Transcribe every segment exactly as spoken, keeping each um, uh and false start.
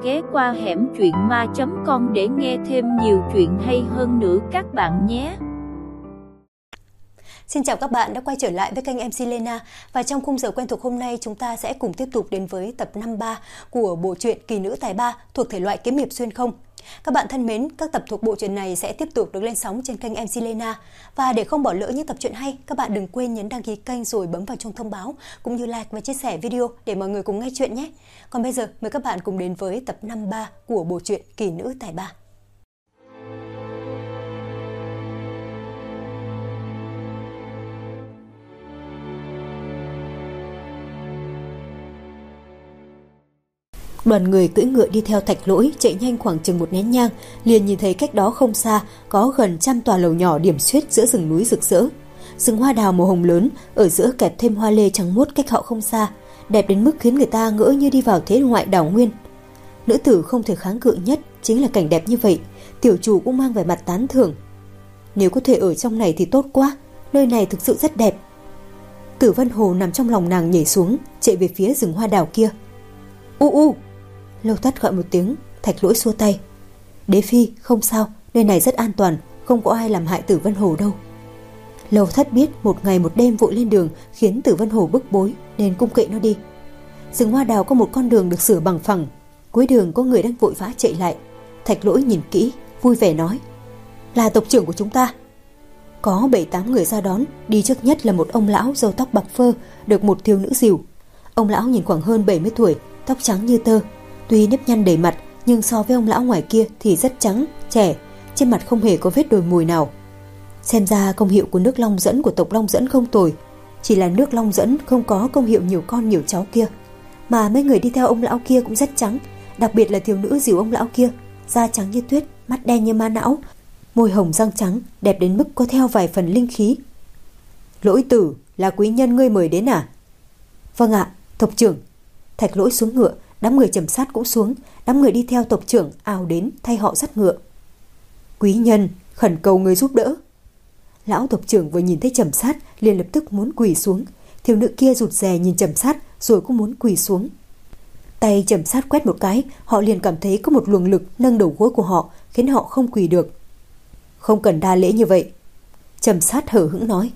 ghé qua hẻm truyện ma chấm com để nghe thêm nhiều chuyện hay hơn nữa các bạn nhé. Xin chào các bạn đã quay trở lại với kênh em xê Lena, và trong khung giờ quen thuộc hôm nay chúng ta sẽ cùng tiếp tục đến với tập năm ba của bộ truyện Kỳ Nữ Tài Ba thuộc thể loại kiếm hiệp xuyên không. Các bạn thân mến, các tập thuộc bộ truyện này sẽ tiếp tục được lên sóng trên kênh em xê Lena, và để không bỏ lỡ những tập truyện hay, các bạn đừng quên nhấn đăng ký kênh rồi bấm vào chuông thông báo cũng như like và chia sẻ video để mọi người cùng nghe chuyện nhé. Còn bây giờ mời các bạn cùng đến với tập năm ba của bộ truyện Kỳ Nữ Tài Ba. Đoàn người cưỡi ngựa đi theo Thạch Lỗi chạy nhanh khoảng chừng một nén nhang, liền nhìn thấy cách đó không xa có gần trăm tòa lầu nhỏ điểm xuyết giữa rừng núi rực rỡ. Rừng hoa đào màu hồng lớn ở giữa kẹp thêm hoa lê trắng muốt cách họ không xa, đẹp đến mức khiến người ta ngỡ như đi vào thế ngoại đảo nguyên. Nữ tử không thể kháng cự nhất chính là cảnh đẹp như vậy, tiểu chủ cũng mang vẻ mặt tán thưởng. Nếu có thể ở trong này thì tốt quá, nơi này thực sự rất đẹp. Tử Vân Hồ nằm trong lòng nàng nhảy xuống, chạy về phía rừng hoa đào kia. U u! Lâu Thất gọi một tiếng, Thạch Lỗi xua tay. Đế phi, không sao, nơi này rất an toàn, không có ai làm hại Tử Vân Hồ đâu. Lâu Thất biết một ngày một đêm vội lên đường khiến Tử Vân Hồ bức bối nên cung kệ nó đi. Rừng hoa đào có một con đường được sửa bằng phẳng, cuối đường có người đang vội vã chạy lại. Thạch Lỗi nhìn kỹ, vui vẻ nói: là tộc trưởng của chúng ta. Có bảy tám người ra đón, đi trước nhất là một ông lão râu tóc bạc phơ được một thiếu nữ dìu. Ông lão nhìn khoảng hơn bảy mươi tuổi, tóc trắng như tơ. Tuy nếp nhăn đầy mặt nhưng so với ông lão ngoài kia thì rất trắng, trẻ, trên mặt không hề có vết đồi mồi nào. Xem ra công hiệu của nước long dẫn của tộc Long Dẫn không tồi, chỉ là nước long dẫn không có công hiệu nhiều con nhiều cháu kia. Mà mấy người đi theo ông lão kia cũng rất trắng, đặc biệt là thiếu nữ dìu ông lão kia, da trắng như tuyết, mắt đen như ma não, môi hồng răng trắng, đẹp đến mức có theo vài phần linh khí. Lỗi tử, là quý nhân ngươi mời đến à? Vâng ạ, tộc trưởng. Thạch Lỗi xuống ngựa, đám người Trầm Sát cũng xuống, đám người đi theo tộc trưởng ào đến thay họ dắt ngựa. Quý nhân, khẩn cầu người giúp đỡ. Lão tộc trưởng vừa nhìn thấy Trầm Sát liền lập tức muốn quỳ xuống. Thiếu nữ kia rụt rè nhìn Trầm Sát rồi cũng muốn quỳ xuống. Tay Trầm Sát quét một cái, họ liền cảm thấy có một luồng lực nâng đầu gối của họ, khiến họ không quỳ được. Không cần đa lễ như vậy, Trầm Sát hờ hững nói.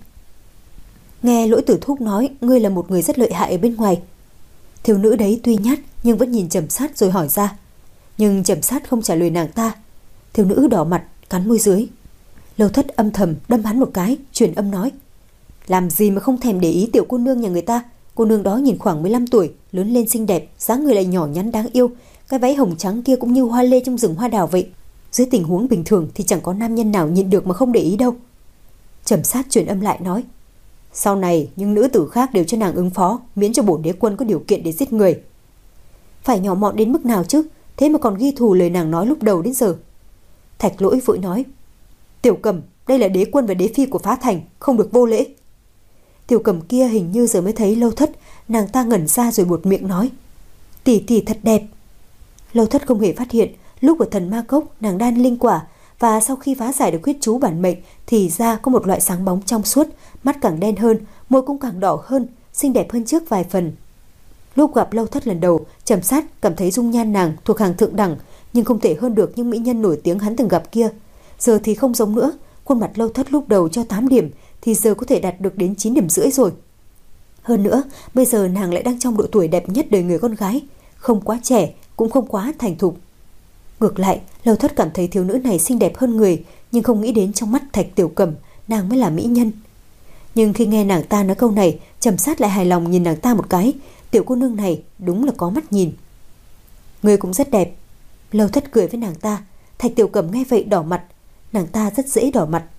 Nghe Lỗi Tử Thúc nói ngươi là một người rất lợi hại ở bên ngoài. Thiếu nữ đấy tuy nhát nhưng vẫn nhìn Trầm Sát rồi hỏi ra. Nhưng Trầm Sát không trả lời nàng ta. Thiếu nữ đỏ mặt, cắn môi dưới. Lâu Thất âm thầm đâm hắn một cái, truyền âm nói: làm gì mà không thèm để ý tiểu cô nương nhà người ta. Cô nương đó nhìn khoảng mười lăm tuổi, lớn lên xinh đẹp, dáng người lại nhỏ nhắn đáng yêu, cái váy hồng trắng kia cũng như hoa lê trong rừng hoa đào vậy. Dưới tình huống bình thường thì chẳng có nam nhân nào nhìn được mà không để ý đâu. Trầm Sát truyền âm lại nói: sau này những nữ tử khác đều cho nàng ứng phó, miễn cho bổn đế quân có điều kiện để giết người. Phải nhỏ mọn đến mức nào chứ, thế mà còn ghi thù lời nàng nói lúc đầu đến giờ. Thạch Lỗi vội nói: Tiểu Cầm, đây là đế quân và đế phi của Phá Thành, không được vô lễ. Tiểu Cầm kia hình như giờ mới thấy Lâu Thất, nàng ta ngẩn ra rồi buột miệng nói: tỷ tỷ thật đẹp. Lâu Thất không hề phát hiện lúc ở Thần Ma Cốc nàng đan linh quả, và sau khi phá giải được huyết chú bản mệnh thì da có một loại sáng bóng trong suốt, mắt càng đen hơn, môi cũng càng đỏ hơn, xinh đẹp hơn trước vài phần. Lúc gặp Lâu Thất lần đầu, Trầm Sát cảm thấy dung nhan nàng thuộc hàng thượng đẳng, nhưng không thể hơn được những mỹ nhân nổi tiếng hắn từng gặp kia. Giờ thì không giống nữa, khuôn mặt Lâu Thất lúc đầu cho tám điểm thì giờ có thể đạt được đến chín điểm rưỡi rồi. Hơn nữa, bây giờ nàng lại đang trong độ tuổi đẹp nhất đời người con gái, không quá trẻ cũng không quá thành thục. Ngược lại, Lâu Thất cảm thấy thiếu nữ này xinh đẹp hơn người, nhưng không nghĩ đến trong mắt Thạch Tiểu Cầm nàng mới là mỹ nhân. Nhưng khi nghe nàng ta nói câu này, Trầm Sát lại hài lòng nhìn nàng ta một cái. Tiểu cô nương này đúng là có mắt nhìn. Ngươi cũng rất đẹp. Lâu Thất cười với nàng ta. Thạch Tiểu Cầm nghe vậy đỏ mặt. Nàng ta rất dễ đỏ mặt.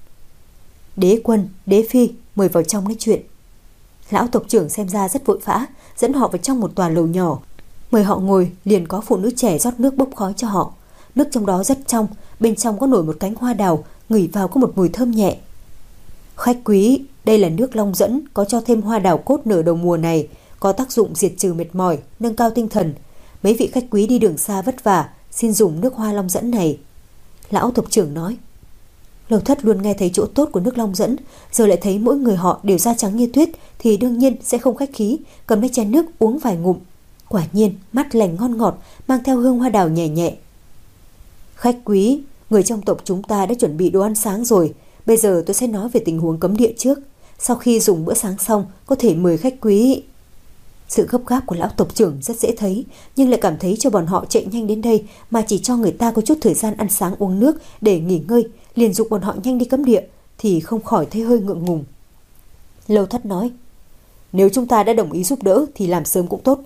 Đế quân, đế phi, mời vào trong nói chuyện. Lão tộc trưởng xem ra rất vội vã, dẫn họ vào trong một tòa lầu nhỏ. Mời họ ngồi, liền có phụ nữ trẻ rót nước bốc khói cho họ. Nước trong đó rất trong, bên trong có nổi một cánh hoa đào, ngửi vào có một mùi thơm nhẹ. Khách quý, đây là nước long dẫn, có cho thêm hoa đào cốt nở đầu mùa này, có tác dụng diệt trừ mệt mỏi, nâng cao tinh thần. Mấy vị khách quý đi đường xa vất vả, xin dùng nước hoa long dẫn này. Lão tộc trưởng nói. Lâu Thất luôn nghe thấy chỗ tốt của nước long dẫn, giờ lại thấy mỗi người họ đều da trắng như tuyết thì đương nhiên sẽ không khách khí, cầm lấy chén nước uống vài ngụm. Quả nhiên mắt lành ngon ngọt, mang theo hương hoa đào nhẹ nhẹ. Khách quý, người trong tộc chúng ta đã chuẩn bị đồ ăn sáng rồi. Bây giờ tôi sẽ nói về tình huống cấm địa trước. Sau khi dùng bữa sáng xong, có thể mời khách quý. Sự gấp gáp của lão tộc trưởng rất dễ thấy, nhưng lại cảm thấy cho bọn họ chạy nhanh đến đây mà chỉ cho người ta có chút thời gian ăn sáng uống nước để nghỉ ngơi, liền dục bọn họ nhanh đi cấm địa, thì không khỏi thấy hơi ngượng ngùng. Lâu Thất nói, nếu chúng ta đã đồng ý giúp đỡ thì làm sớm cũng tốt.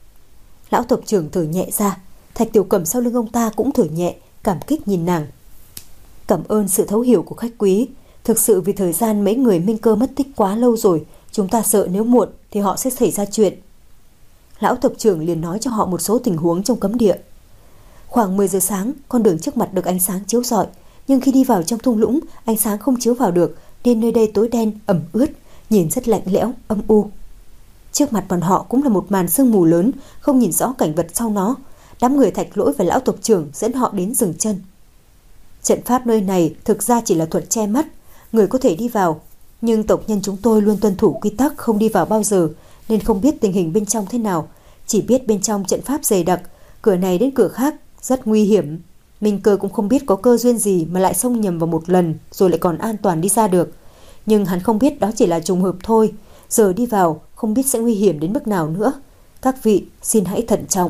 Lão tộc trưởng thở nhẹ ra, Thạch Tiểu Cẩm sau lưng ông ta cũng thở nhẹ, cảm kích nhìn nàng. Cảm ơn sự thấu hiểu của khách quý. Thực sự vì thời gian mấy người Minh Cơ mất tích quá lâu rồi, chúng ta sợ nếu muộn thì họ sẽ xảy ra chuyện. Lão tộc trưởng liền nói cho họ một số tình huống trong cấm địa. Khoảng mười giờ sáng, con đường trước mặt được ánh sáng chiếu rọi, nhưng khi đi vào trong thung lũng, ánh sáng không chiếu vào được, nên nơi đây tối đen, ẩm ướt, nhìn rất lạnh lẽo, âm u. Trước mặt bọn họ cũng là một màn sương mù lớn, không nhìn rõ cảnh vật sau nó. Đám người Thạch Lỗi và lão tộc trưởng dẫn họ đến dừng chân. Trận pháp nơi này thực ra chỉ là thuật che mắt, người có thể đi vào, nhưng tộc nhân chúng tôi luôn tuân thủ quy tắc không đi vào bao giờ, nên không biết tình hình bên trong thế nào, chỉ biết bên trong trận pháp dày đặc, cửa này đến cửa khác rất nguy hiểm. Minh Cơ cũng không biết có cơ duyên gì mà lại xông nhầm vào một lần rồi lại còn an toàn đi ra được, nhưng hắn không biết đó chỉ là trùng hợp thôi. Giờ đi vào không biết sẽ nguy hiểm đến mức nào nữa. Các vị xin hãy thận trọng.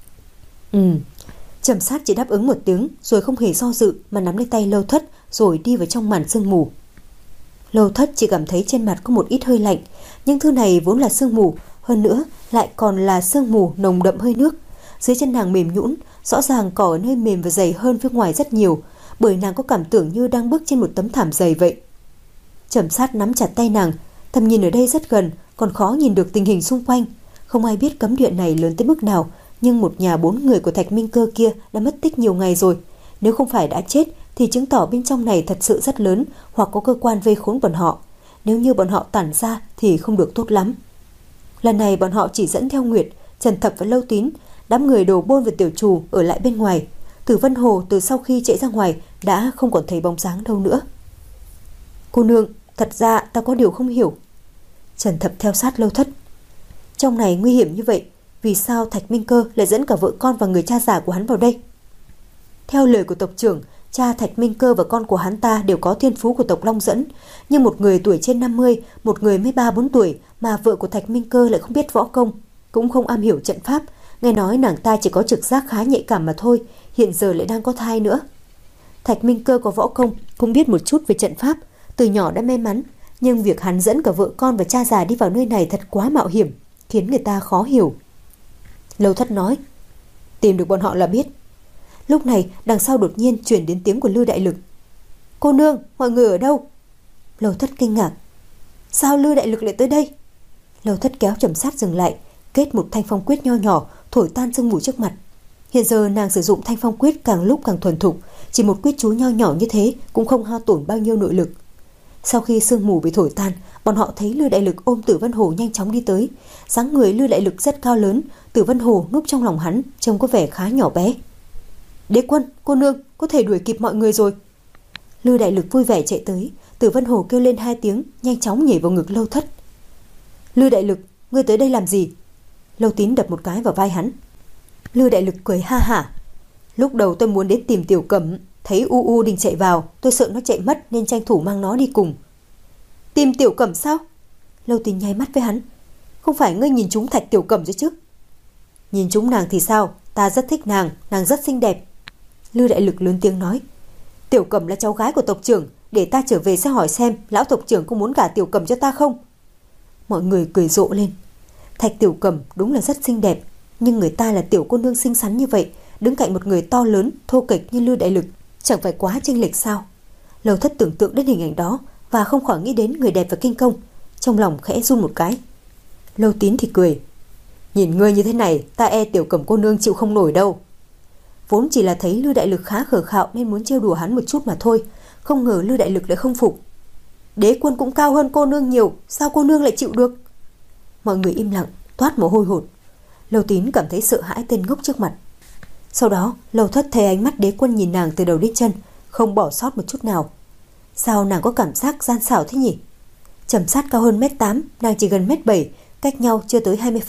Ừ. Trầm Sát chỉ đáp ứng một tiếng rồi không hề do dự mà nắm lấy tay Lâu Thất rồi đi vào trong màn sương mù. Lâu Thất chỉ cảm thấy trên mặt có một ít hơi lạnh, nhưng thứ này vốn là sương mù, hơn nữa lại còn là sương mù nồng đậm hơi nước. Dưới chân nàng mềm nhũn, rõ ràng cỏ ở nơi mềm và dày hơn phía ngoài rất nhiều, bởi nàng có cảm tưởng như đang bước trên một tấm thảm dày vậy. Trầm Sát nắm chặt tay nàng, tầm nhìn ở đây rất gần, còn khó nhìn được tình hình xung quanh. Không ai biết cấm địa này lớn tới mức nào, nhưng một nhà bốn người của Thạch Minh Cơ kia đã mất tích nhiều ngày rồi. Nếu không phải đã chết thì chứng tỏ bên trong này thật sự rất lớn, hoặc có cơ quan vây khốn bọn họ. Nếu như bọn họ tản ra thì không được tốt lắm. Lần này bọn họ chỉ dẫn theo Nguyệt, Trần Thập và Lâu Tín. Đám người Đồ Bôn và Tiểu Trù ở lại bên ngoài. Tử Vân Hồ từ sau khi chạy ra ngoài đã không còn thấy bóng dáng đâu nữa. Cô nương, thật ra ta có điều không hiểu. Trần Thập theo sát Lâu Thất. Trong này nguy hiểm như vậy, vì sao Thạch Minh Cơ lại dẫn cả vợ con và người cha già của hắn vào đây? Theo lời của tộc trưởng, cha Thạch Minh Cơ và con của hắn ta đều có thiên phú của tộc Long Dẫn, nhưng một người tuổi trên năm mươi, một người mới ba bốn tuổi, mà vợ của Thạch Minh Cơ lại không biết võ công, cũng không am hiểu trận pháp. Nghe nói nàng ta chỉ có trực giác khá nhạy cảm mà thôi, hiện giờ lại đang có thai nữa. Thạch Minh Cơ có võ công, cũng biết một chút về trận pháp, từ nhỏ đã may mắn, nhưng việc hắn dẫn cả vợ con và cha già đi vào nơi này thật quá mạo hiểm, khiến người ta khó hiểu. Lâu Thất nói, tìm được bọn họ là biết. Lúc này đằng sau đột nhiên chuyển đến tiếng của Lư Đại Lực. Cô nương, mọi người ở đâu? Lâu Thất kinh ngạc. Sao Lư Đại Lực lại tới đây? Lâu Thất kéo Trầm Sát dừng lại, kết một thanh phong quyết nho nhỏ thổi tan sương mù trước mặt. Hiện giờ nàng sử dụng thanh phong quyết càng lúc càng thuần thục, chỉ một quyết chú nho nhỏ như thế cũng không hao tổn bao nhiêu nội lực. Sau khi sương mù bị thổi tan, bọn họ thấy Lư Đại Lực ôm Tử Vân Hồ nhanh chóng đi tới. Dáng người Lư Đại Lực rất cao lớn, Tử Vân Hồ núp trong lòng hắn trông có vẻ khá nhỏ bé. Đế quân, cô nương, có thể đuổi kịp mọi người rồi. Lư Đại Lực vui vẻ chạy tới, Tử Vân Hồ kêu lên hai tiếng, nhanh chóng nhảy vào ngực Lâu Thất. Lư Đại Lực, ngươi tới đây làm gì? Lâu Tín đập một cái vào vai hắn. Lư Đại Lực cười ha hả. Lúc đầu tôi muốn đến tìm Tiểu Cẩm, thấy U U định chạy vào, tôi sợ nó chạy mất nên tranh thủ mang nó đi cùng. Tìm Tiểu Cẩm sao? Lâu Tín nháy mắt với hắn. Không phải ngươi nhìn trúng Thạch Tiểu Cẩm rồi chứ? Nhìn trúng nàng thì sao? Ta rất thích nàng, nàng rất xinh đẹp. Lư Đại Lực lớn tiếng nói. Tiểu Cẩm là cháu gái của tộc trưởng, để ta trở về sẽ hỏi xem lão tộc trưởng có muốn gả Tiểu Cẩm cho ta không? Mọi người cười rộ lên. Thạch Tiểu Cẩm đúng là rất xinh đẹp, nhưng người ta là tiểu cô nương xinh xắn như vậy, đứng cạnh một người to lớn, thô kệch như Lư Đại Lực, chẳng phải quá chênh lệch sao? Lâu Thất tưởng tượng đến hình ảnh đó và không khỏi nghĩ đến người đẹp và kinh công, trong lòng khẽ run một cái. Lâu Tín thì cười. Nhìn ngươi như thế này, ta e Tiểu Cẩm cô nương chịu không nổi đâu. Vốn chỉ là thấy Lư Đại Lực khá khờ khạo nên muốn trêu đùa hắn một chút mà thôi, không ngờ Lư Đại Lực lại không phục. Đế quân cũng cao hơn cô nương nhiều, sao cô nương lại chịu được? Mọi người im lặng, toát mồ hôi hột. Lâu Tín cảm thấy sợ hãi tên ngốc trước mặt. Sau đó Lâu Thất thấy ánh mắt đế quân nhìn nàng từ đầu đến chân, không bỏ sót một chút nào. Sao nàng có cảm giác gian xảo thế nhỉ? Trầm Sát cao hơn mét tám, nàng chỉ gần mét bảy, cách nhau chưa tới hai mươi phân,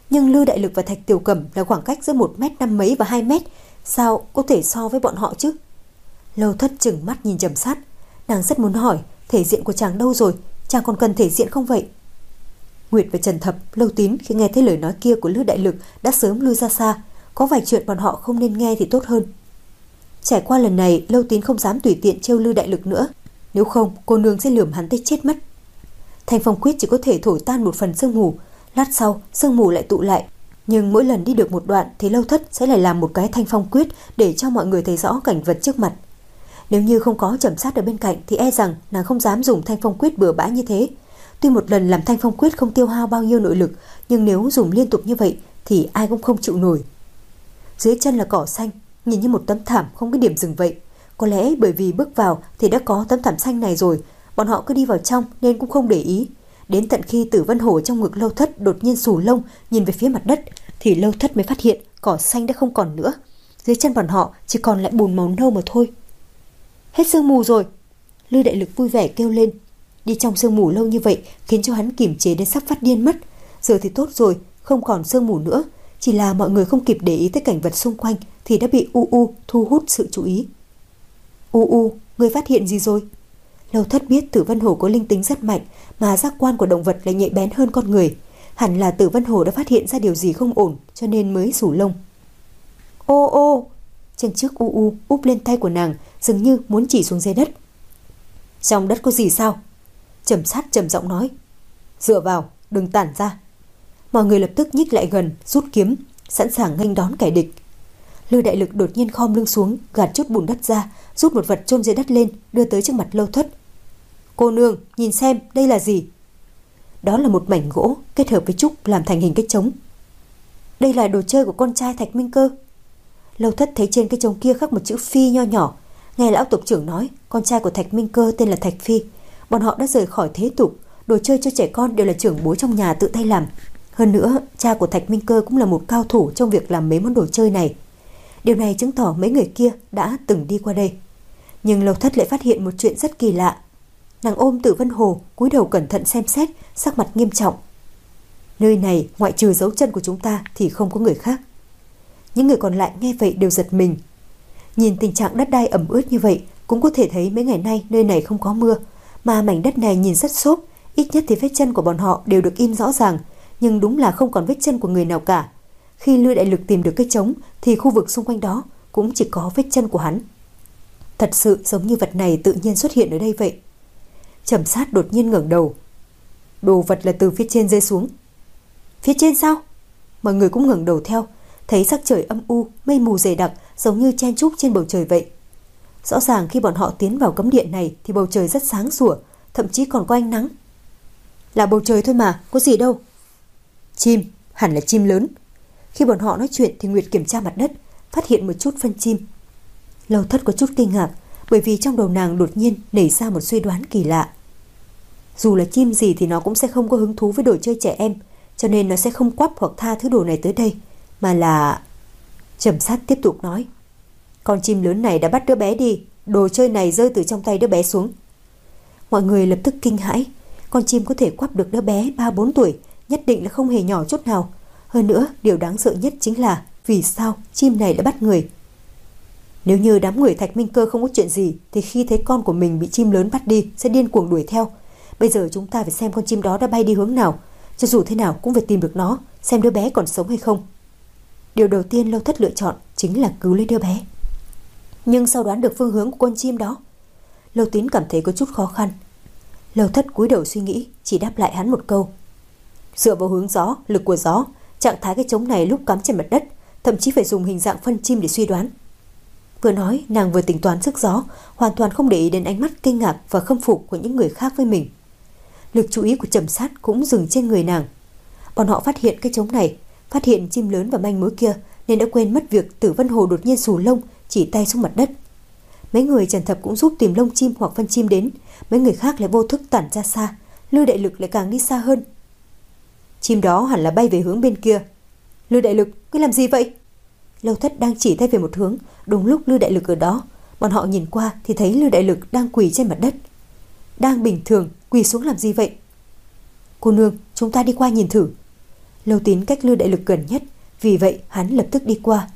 Nhưng Lưu Đại Lực và Thạch Tiểu Cẩm là khoảng cách giữa một mét năm mấy và hai mét, sao có thể so với bọn họ chứ? Lâu Thất trừng mắt nhìn Trầm Sát, nàng rất muốn hỏi thể diện của chàng đâu rồi, chàng còn cần thể diện không vậy? Nguyệt và Trần Thập, Lâu Tín khi nghe thấy lời nói kia của Lưu Đại Lực đã sớm lui ra xa, có vài chuyện bọn họ không nên nghe thì tốt hơn. Trải qua lần này, Lâu Tín không dám tùy tiện trêu Lưu Đại Lực nữa, nếu không cô nương sẽ lườm hắn tới chết mất. Thanh phong quyết chỉ có thể thổi tan một phần sương mù, lát sau sương mù lại tụ lại, nhưng mỗi lần đi được một đoạn thì Lâu Thất sẽ lại làm một cái thanh phong quyết để cho mọi người thấy rõ cảnh vật trước mặt. Nếu như không có Trầm Sát ở bên cạnh thì e rằng nàng không dám dùng thanh phong quyết bừa bãi như thế. Tuy một lần làm thanh phong quyết không tiêu hao bao nhiêu nội lực, nhưng nếu dùng liên tục như vậy thì ai cũng không chịu nổi. Dưới chân là cỏ xanh, nhìn như một tấm thảm không có điểm dừng vậy. Có lẽ bởi vì bước vào thì đã có tấm thảm xanh này rồi, bọn họ cứ đi vào trong nên cũng không để ý. Đến tận khi Tử Vân Hổ trong ngực Lâu Thất đột nhiên xù lông nhìn về phía mặt đất thì Lâu Thất mới phát hiện cỏ xanh đã không còn nữa. Dưới chân bọn họ chỉ còn lại bùn màu nâu mà thôi. Hết sương mù rồi, Lưu Đại Lực vui vẻ kêu lên. Đi trong sương mù lâu như vậy khiến cho hắn kiềm chế đến sắp phát điên mất. Giờ thì tốt rồi, không còn sương mù nữa, chỉ là mọi người không kịp để ý tới cảnh vật xung quanh thì đã bị U U thu hút sự chú ý. U U, ngươi phát hiện gì rồi? Lâu Thất biết Tử Vân Hổ có linh tính rất mạnh, mà giác quan của động vật lại nhạy bén hơn con người. Hẳn là Tử Vân Hổ đã phát hiện ra điều gì không ổn cho nên mới rủ lông. Ô ô, chân trước U U úp lên tay của nàng, dường như muốn chỉ xuống dưới đất. Trong đất có gì sao? Trầm Sát trầm giọng nói. Dựa vào, đừng tản ra. Mọi người lập tức nhích lại gần, rút kiếm, sẵn sàng nghênh đón kẻ địch. Lưu Đại Lực đột nhiên khom lưng xuống, gạt chút bùn đất ra, rút một vật chôn dưới đất lên, đưa tới trước mặt Lâu Thất. Cô nương, nhìn xem, đây là gì? Đó là một mảnh gỗ kết hợp với trúc làm thành hình cái trống. Đây là đồ chơi của con trai Thạch Minh Cơ. Lâu Thất thấy trên cái trống kia khắc một chữ Phi nho nhỏ. Nghe lão tộc trưởng nói, con trai của Thạch Minh Cơ tên là Thạch Phi. Bọn họ đã rời khỏi thế tục, đồ chơi cho trẻ con đều là trưởng bối trong nhà tự tay làm. Hơn nữa, cha của Thạch Minh Cơ cũng là một cao thủ trong việc làm mấy món đồ chơi này. Điều này chứng tỏ mấy người kia đã từng đi qua đây. Nhưng Lâu Thất lại phát hiện một chuyện rất kỳ lạ. Nàng ôm Tử Vân Hồ, cúi đầu cẩn thận xem xét, sắc mặt nghiêm trọng. Nơi này ngoại trừ dấu chân của chúng ta thì không có người khác. Những người còn lại nghe vậy đều giật mình. Nhìn tình trạng đất đai ẩm ướt như vậy, cũng có thể thấy mấy ngày nay nơi này không có mưa, mà mảnh đất này nhìn rất xốp, ít nhất thì vết chân của bọn họ đều được in rõ ràng, nhưng đúng là không còn vết chân của người nào cả. Khi Lưu Đại Lực tìm được cái trống thì khu vực xung quanh đó cũng chỉ có vết chân của hắn. Thật sự giống như vật này tự nhiên xuất hiện ở đây vậy. Trầm Sát đột nhiên ngẩng đầu. Đồ vật là từ phía trên rơi xuống. Phía trên sao? Mọi người cũng ngẩng đầu theo, thấy sắc trời âm u, mây mù dày đặc giống như chen chúc trên bầu trời vậy. Rõ ràng khi bọn họ tiến vào cấm điện này thì bầu trời rất sáng sủa, thậm chí còn có ánh nắng. Là bầu trời thôi mà, có gì đâu. Chim, hẳn là chim lớn. Khi bọn họ nói chuyện thì Nguyệt kiểm tra mặt đất, phát hiện một chút phân chim. Lâu Thất có chút kinh ngạc, bởi vì trong đầu nàng đột nhiên nảy ra một suy đoán kỳ lạ. Dù là chim gì thì nó cũng sẽ không có hứng thú với đồ chơi trẻ em, cho nên nó sẽ không quắp hoặc tha thứ đồ này tới đây, mà là... Trầm Sát tiếp tục nói. Con chim lớn này đã bắt đứa bé đi, đồ chơi này rơi từ trong tay đứa bé xuống. Mọi người lập tức kinh hãi. Con chim có thể quắp được đứa bé ba bốn tuổi, nhất định là không hề nhỏ chút nào. Hơn nữa, điều đáng sợ nhất chính là vì sao chim này đã bắt người. Nếu như đám người Thạch Minh Cơ không có chuyện gì thì khi thấy con của mình bị chim lớn bắt đi sẽ điên cuồng đuổi theo. Bây giờ chúng ta phải xem con chim đó đã bay đi hướng nào, cho dù thế nào cũng phải tìm được nó, xem đứa bé còn sống hay không. Điều đầu tiên Lâu Thất lựa chọn chính là cứu lấy đứa bé. Nhưng sau đoán được phương hướng của con chim đó, Lâu Tín cảm thấy có chút khó khăn. Lâu Thất cúi đầu suy nghĩ, chỉ đáp lại hắn một câu. Dựa vào hướng gió, lực của gió, trạng thái cái trống này lúc cắm trên mặt đất, thậm chí phải dùng hình dạng phân chim để suy đoán. Vừa nói, nàng vừa tính toán sức gió, hoàn toàn không để ý đến ánh mắt kinh ngạc và khâm phục của những người khác với mình. Lực chú ý của Trầm Sát cũng dừng trên người nàng. Bọn họ phát hiện cái trống này, phát hiện chim lớn và manh mối kia, nên đã quên mất việc Tử Vân Hồ đột nhiên xù lông, chỉ tay xuống mặt đất. Mấy người Trần Thập cũng giúp tìm lông chim hoặc phân chim đến, mấy người khác lại vô thức tản ra xa, Lưu Đại Lực lại càng đi xa hơn. Chim đó hẳn là bay về hướng bên kia. Lưu Đại Lực, ngươi làm gì vậy? Lâu Thất đang chỉ tay về một hướng, đúng lúc Lưu Đại Lực ở đó, bọn họ nhìn qua thì thấy Lưu Đại Lực đang quỳ trên mặt đất. Đang bình thường, quỳ xuống làm gì vậy? Cô nương, chúng ta đi qua nhìn thử. Lâu Tín cách Lư Đại Lực gần nhất, vì vậy hắn lập tức đi qua.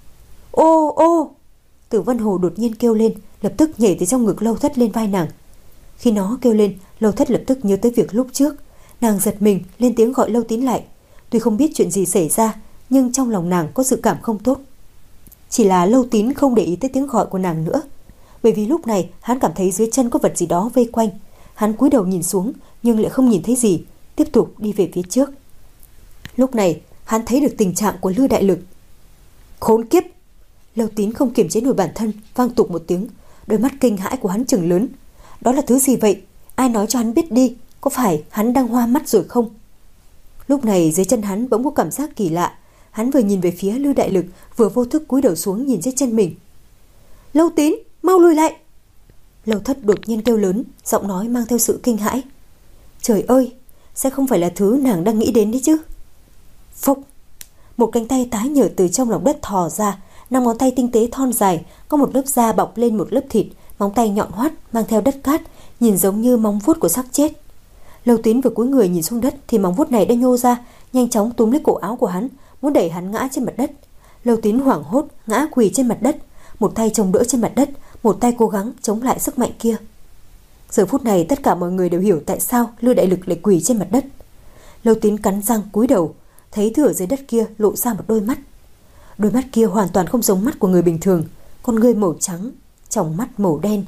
Ô ô! Tử Văn Hồ đột nhiên kêu lên, lập tức nhảy từ trong ngực Lâu Thất lên vai nàng. Khi nó kêu lên, Lâu Thất lập tức nhớ tới việc lúc trước. Nàng giật mình lên tiếng gọi Lâu Tín lại. Tuy không biết chuyện gì xảy ra, nhưng trong lòng nàng có dự cảm không tốt. Chỉ là Lâu Tín không để ý tới tiếng gọi của nàng nữa, bởi vì lúc này hắn cảm thấy dưới chân có vật gì đó vây quanh. Hắn cúi đầu nhìn xuống nhưng lại không nhìn thấy gì, tiếp tục đi về phía trước. Lúc này hắn thấy được tình trạng của Lư Đại Lực. Khốn kiếp! Lâu Tín không kiềm chế nổi bản thân, vang tục một tiếng. Đôi mắt kinh hãi của hắn trừng lớn. Đó là thứ gì vậy? Ai nói cho hắn biết đi? Có phải hắn đang hoa mắt rồi không? Lúc này dưới chân hắn bỗng có cảm giác kỳ lạ. Hắn vừa nhìn về phía Lư Đại Lực, vừa vô thức cúi đầu xuống nhìn dưới chân mình. Lâu Tín, mau lùi lại! Lâu Thất đột nhiên kêu lớn, giọng nói mang theo sự kinh hãi. Trời ơi, sẽ không phải là thứ nàng đang nghĩ đến đấy chứ? Phốc! Một cánh tay tái nhợt từ trong lòng đất thò ra, năm ngón tay tinh tế thon dài, có một lớp da bọc lên một lớp thịt, móng tay nhọn hoắt mang theo đất cát, nhìn giống như móng vuốt của xác chết. Lâu Tín vừa cúi người nhìn xuống đất thì móng vuốt này đã nhô ra, nhanh chóng túm lấy cổ áo của hắn, muốn đẩy hắn ngã trên mặt đất. Lâu Tín hoảng hốt ngã quỳ trên mặt đất, một tay chống đỡ trên mặt đất, một tay cố gắng chống lại sức mạnh kia. Giờ phút này tất cả mọi người đều hiểu tại sao Lư Đại Lực lại quỳ trên mặt đất. Lâu Tín cắn răng cúi đầu, thấy thứ ở dưới đất kia lộ ra một đôi mắt. Đôi mắt kia hoàn toàn không giống mắt của người bình thường, con ngươi màu trắng, tròng mắt màu đen.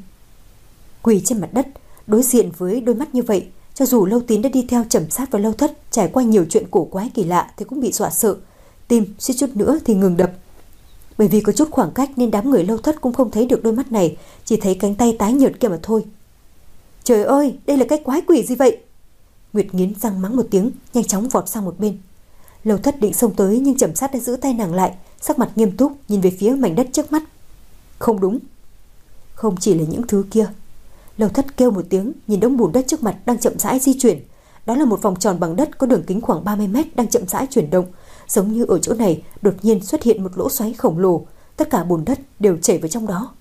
Quỳ trên mặt đất, đối diện với đôi mắt như vậy, cho dù Lâu Tín đã đi theo Trầm Sát và Lâu Thất, trải qua nhiều chuyện cổ quái kỳ lạ thì cũng bị dọa sợ, tim suýt chút nữa thì ngừng đập. Bởi vì có chút khoảng cách nên đám người Lâu Thất cũng không thấy được đôi mắt này, chỉ thấy cánh tay tái nhợt kia mà thôi. Trời ơi, đây là cái quái quỷ gì vậy? Nguyệt nghiến răng mắng một tiếng, nhanh chóng vọt sang một bên. Lâu Thất định xông tới nhưng Trầm Sát đã giữ tay nàng lại, sắc mặt nghiêm túc nhìn về phía mảnh đất trước mắt. Không đúng, không chỉ là những thứ kia. Lâu Thất kêu một tiếng, nhìn đống bùn đất trước mặt đang chậm rãi di chuyển. Đó là một vòng tròn bằng đất có đường kính khoảng ba mươi mét đang chậm rãi chuyển động, giống như ở chỗ này đột nhiên xuất hiện một lỗ xoáy khổng lồ, tất cả bùn đất đều chảy vào trong đó.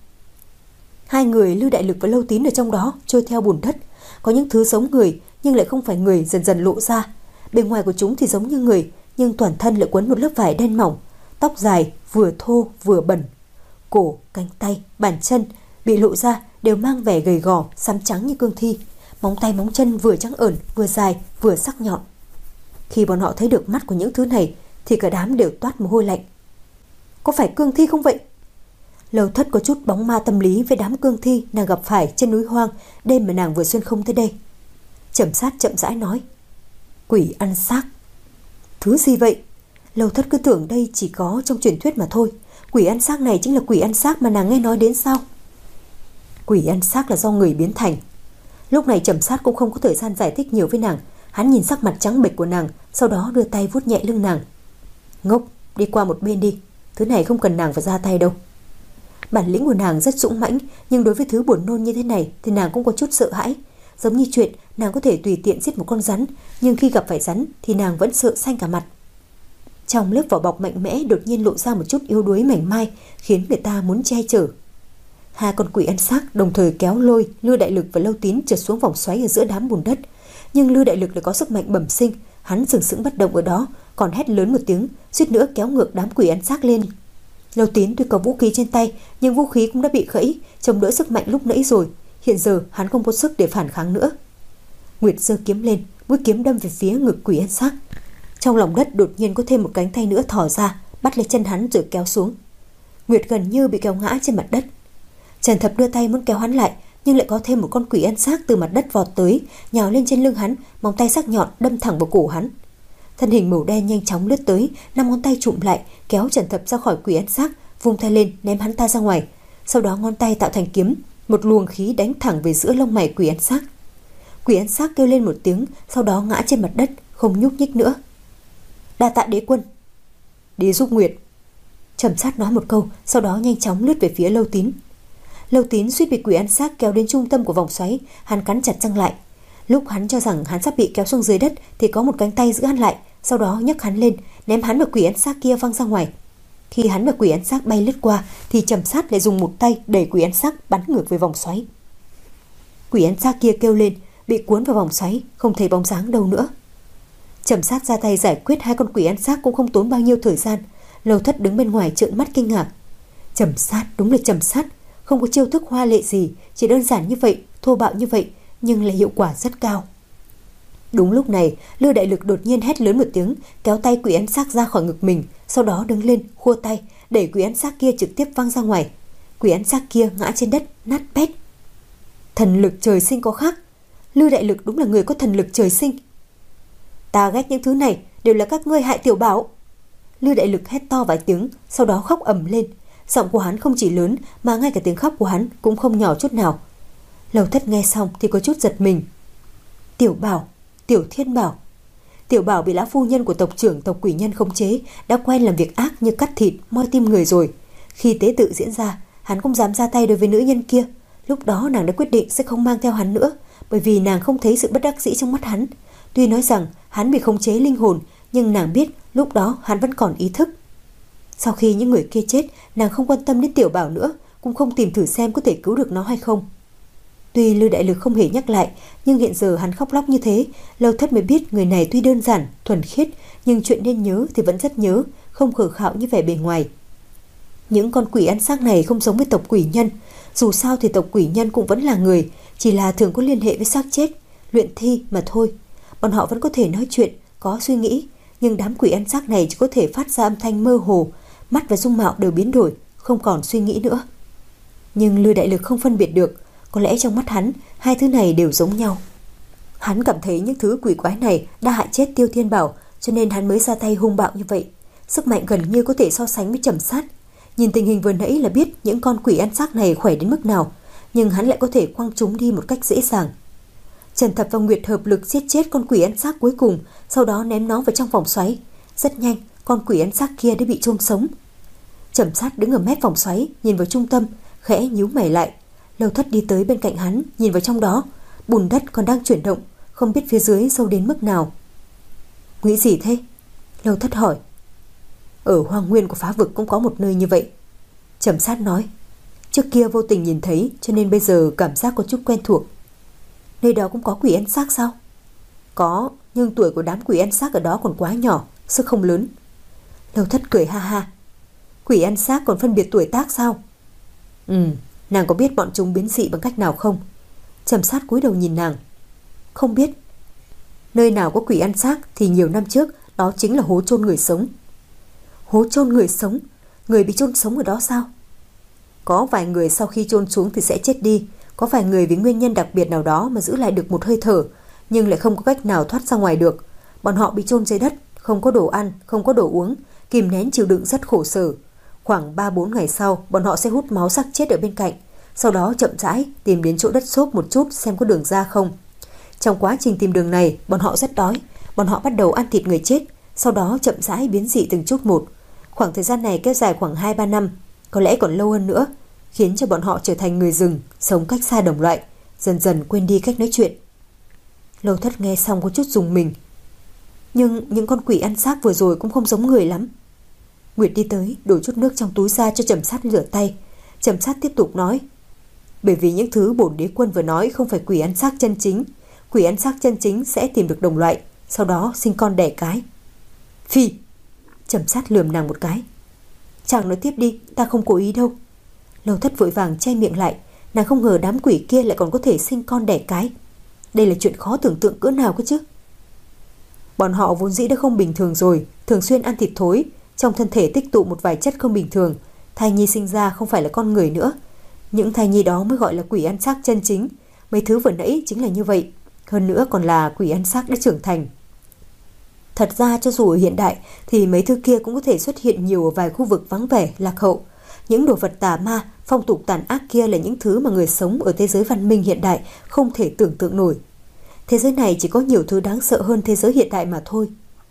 Hai người Lư Đại Lực và Lâu Tín ở trong đó trôi theo bùn đất, có những thứ giống người nhưng lại không phải người dần dần lộ ra. Bên ngoài của chúng thì giống như người, nhưng toàn thân lại quấn một lớp vải đen mỏng, tóc dài vừa thô vừa bẩn, cổ, cánh tay, bàn chân bị lộ ra đều mang vẻ gầy gò, xám trắng như cương thi, móng tay móng chân vừa trắng ởn vừa dài vừa sắc nhọn. Khi bọn họ thấy được mắt của những thứ này thì cả đám đều toát mồ hôi lạnh. Có phải cương thi không vậy? Lâu Thất có chút bóng ma tâm lý với đám cương thi nàng gặp phải trên núi hoang đêm mà nàng vừa xuyên không tới đây. Trầm Sát chậm rãi nói. Quỷ ăn xác. Thứ gì vậy? Lâu Thất cứ tưởng đây chỉ có trong truyền thuyết mà thôi. Quỷ ăn xác này chính là quỷ ăn xác mà nàng nghe nói đến sao? Quỷ ăn xác là do người biến thành. Lúc này Trầm Sát cũng không có thời gian giải thích nhiều với nàng. Hắn nhìn sắc mặt trắng bệch của nàng, sau đó đưa tay vuốt nhẹ lưng nàng. Ngốc, đi qua một bên đi, thứ này không cần nàng phải ra tay đâu. Bản lĩnh của nàng rất dũng mãnh, nhưng đối với thứ buồn nôn như thế này thì nàng cũng có chút sợ hãi. Giống như chuyện nàng có thể tùy tiện giết một con rắn, nhưng khi gặp phải rắn thì nàng vẫn sợ xanh cả mặt. Trong lớp vỏ bọc mạnh mẽ đột nhiên lộ ra một chút yếu đuối mảnh mai, khiến người ta muốn che chở. Hai con quỷ ăn xác đồng thời kéo lôi Lư Đại Lực và Lâu Tín trượt xuống vòng xoáy ở giữa đám bùn đất. Nhưng Lư Đại Lực lại có sức mạnh bẩm sinh, hắn sừng sững bất động ở đó, còn hét lớn một tiếng, suýt nữa kéo ngược đám quỷ ăn xác lên. Lâu Tín tuy có vũ khí trên tay, nhưng vũ khí cũng đã bị gãy, chống đỡ sức mạnh lúc nãy rồi. Hiện giờ hắn không có sức để phản kháng nữa. Nguyệt giơ kiếm lên, mũi kiếm đâm về phía ngực quỷ ăn xác. Trong lòng đất đột nhiên có thêm một cánh tay nữa thò ra, bắt lấy chân hắn rồi kéo xuống. Nguyệt gần như bị kéo ngã trên mặt đất. Trần Thập đưa tay muốn kéo hắn lại, nhưng lại có thêm một con quỷ ăn xác từ mặt đất vọt tới, nhào lên trên lưng hắn, móng tay sắc nhọn đâm thẳng vào cổ hắn. Thân hình màu đen nhanh chóng lướt tới, năm ngón tay chụm lại, kéo Trần Thập ra khỏi quỷ ăn xác, vung tay lên ném hắn ta ra ngoài. Sau đó ngón tay tạo thành kiếm, một luồng khí đánh thẳng về giữa lông mày quỷ ăn xác. Quỷ ăn xác kêu lên một tiếng, sau đó ngã trên mặt đất, không nhúc nhích nữa. Đa tạ đế quân. Đi giúp Nguyệt. Trầm Sát nói một câu, sau đó nhanh chóng lướt về phía Lâu Tín. Lâu Tín suýt bị quỷ ăn xác kéo đến trung tâm của vòng xoáy, hắn cắn chặt răng lại. Lúc hắn cho rằng hắn sắp bị kéo xuống dưới đất thì có một cánh tay giữ hắn lại, sau đó nhấc hắn lên, ném hắn và quỷ ăn xác kia văng ra ngoài. Khi hắn và quỷ ăn xác bay lướt qua thì Trầm Sát lại dùng một tay đẩy quỷ ăn xác bắn ngược về vòng xoáy. Quỷ ăn xác kia kêu lên, bị cuốn vào vòng xoáy, không thấy bóng dáng đâu nữa. Trầm Sát ra tay giải quyết hai con quỷ ăn xác cũng không tốn bao nhiêu thời gian. Lâu Thất đứng bên ngoài trợn mắt kinh ngạc. Trầm Sát, đúng là Trầm Sát, không có chiêu thức hoa lệ gì, chỉ đơn giản như vậy, thô bạo như vậy, nhưng lại hiệu quả rất cao. Đúng lúc này, Lư Đại Lực đột nhiên hét lớn một tiếng, kéo tay quỷ ăn xác ra khỏi ngực mình, sau đó đứng lên, khua tay, đẩy quỷ ăn xác kia trực tiếp văng ra ngoài. Quỷ ăn xác kia ngã trên đất, nát bét. Thần lực trời sinh có khác. Lư Đại Lực đúng là người có thần lực trời sinh. Ta ghét những thứ này, đều là các ngươi hại Tiểu Bảo. Lư Đại Lực hét to vài tiếng, sau đó khóc ầm lên. Giọng của hắn không chỉ lớn, mà ngay cả tiếng khóc của hắn cũng không nhỏ chút nào. Lâu Thất nghe xong thì có chút giật mình. Tiểu Bảo, Tiểu Thiên Bảo. Tiểu Bảo bị lão phu nhân của tộc trưởng tộc quỷ nhân khống chế, đã quen làm việc ác như cắt thịt, moi tim người rồi. Khi tế tự diễn ra, hắn không dám ra tay đối với nữ nhân kia. Lúc đó nàng đã quyết định sẽ không mang theo hắn nữa, bởi vì nàng không thấy sự bất đắc dĩ trong mắt hắn. Tuy nói rằng hắn bị khống chế linh hồn, nhưng nàng biết lúc đó hắn vẫn còn ý thức. Sau khi những người kia chết, nàng không quan tâm đến Tiểu Bảo nữa, cũng không tìm thử xem có thể cứu được nó hay không. Tuy Lư Đại Lực không hề nhắc lại, nhưng hiện giờ hắn khóc lóc như thế, Lâu Thất mới biết người này tuy đơn giản, thuần khiết, nhưng chuyện nên nhớ thì vẫn rất nhớ, không khờ khạo như vẻ bề ngoài. Những con quỷ ăn xác này không giống với tộc quỷ nhân, dù sao thì tộc quỷ nhân cũng vẫn là người, chỉ là thường có liên hệ với xác chết, luyện thi mà thôi. Bọn họ vẫn có thể nói chuyện, có suy nghĩ, nhưng đám quỷ ăn xác này chỉ có thể phát ra âm thanh mơ hồ, mắt và dung mạo đều biến đổi, không còn suy nghĩ nữa. Nhưng Lư Đại Lực không phân biệt được, có lẽ trong mắt hắn, hai thứ này đều giống nhau. Hắn cảm thấy những thứ quỷ quái này đã hại chết Tiêu Thiên Bảo, cho nên hắn mới ra tay hung bạo như vậy. Sức mạnh gần như có thể so sánh với Trầm Sát. Nhìn tình hình vừa nãy là biết những con quỷ ăn xác này khỏe đến mức nào, nhưng hắn lại có thể quăng chúng đi một cách dễ dàng. Trần Thập và Nguyệt hợp lực giết chết con quỷ ăn xác cuối cùng, sau đó ném nó vào trong vòng xoáy. Rất nhanh, con quỷ ăn xác kia đã bị chôn sống. Trầm Sát đứng ở mép vòng xoáy, nhìn vào trung tâm, khẽ nhíu mày lại. Lâu Thất đi tới bên cạnh hắn, nhìn vào trong đó, bùn đất còn đang chuyển động, không biết phía dưới sâu đến mức nào. Nghĩ gì thế? Lâu Thất hỏi. Ở hoang nguyên của phá vực cũng có một nơi như vậy, Trầm Sát nói. Trước kia vô tình nhìn thấy, cho nên bây giờ cảm giác có chút quen thuộc. Nơi đó cũng có quỷ ăn xác sao? Có, nhưng tuổi của đám quỷ ăn xác ở đó còn quá nhỏ, sức không lớn. Lâu Thất cười ha ha. Quỷ ăn xác còn phân biệt tuổi tác sao? Ừ, nàng có biết bọn chúng biến dị bằng cách nào không? Trầm Sát cúi đầu nhìn nàng. Không biết. Nơi nào có quỷ ăn xác thì nhiều năm trước đó chính là hố chôn người sống. Hố chôn người sống? Người bị chôn sống ở đó sao? Có vài người sau khi chôn xuống thì sẽ chết đi, có vài người vì nguyên nhân đặc biệt nào đó mà giữ lại được một hơi thở, nhưng lại không có cách nào thoát ra ngoài được. Bọn họ bị chôn dưới đất, không có đồ ăn, không có đồ uống, kìm nén chịu đựng rất khổ sở. Khoảng ba bốn ngày sau, bọn họ sẽ hút máu xác chết ở bên cạnh, sau đó chậm rãi tìm đến chỗ đất xốp một chút xem có đường ra không. Trong quá trình tìm đường này, bọn họ rất đói, bọn họ bắt đầu ăn thịt người chết, sau đó chậm rãi biến dị từng chút một. Khoảng thời gian này kéo dài khoảng hai ba năm, có lẽ còn lâu hơn nữa, khiến cho bọn họ trở thành người rừng, sống cách xa đồng loại, dần dần quên đi cách nói chuyện. Lâu Thất nghe xong có chút rùng mình. Nhưng những con quỷ ăn xác vừa rồi cũng không giống người lắm. Nguyệt đi tới, đổ chút nước trong túi ra cho Trầm Sát rửa tay. Trầm Sát tiếp tục nói. Bởi vì những thứ bổn đế quân vừa nói không phải quỷ ăn xác chân chính. Quỷ ăn xác chân chính sẽ tìm được đồng loại, sau đó sinh con đẻ cái. Phi! Trầm Sát lườm nàng một cái. Chàng nói tiếp đi, ta không cố ý đâu. Lâu Thất vội vàng che miệng lại. Nàng không ngờ đám quỷ kia lại còn có thể sinh con đẻ cái. Đây là chuyện khó tưởng tượng cỡ nào cơ chứ. Bọn họ vốn dĩ đã không bình thường rồi, thường xuyên ăn thịt thối, trong thân thể tích tụ một vài chất không bình thường. Thai nhi sinh ra không phải là con người nữa. Những thai nhi đó mới gọi là quỷ ăn xác chân chính. Mấy thứ vừa nãy chính là như vậy. Hơn nữa còn là quỷ ăn xác đã trưởng thành. Thật ra cho dù ở hiện đại thì mấy thứ kia cũng có thể xuất hiện nhiều ở vài khu vực vắng vẻ, lạc hậu. Những đồ vật tà ma, phong tục tàn ác kia là những thứ mà người sống ở thế giới văn minh hiện đại không thể tưởng tượng nổi. Thế giới này chỉ có nhiều thứ đáng sợ hơn thế giới hiện đại mà thôi.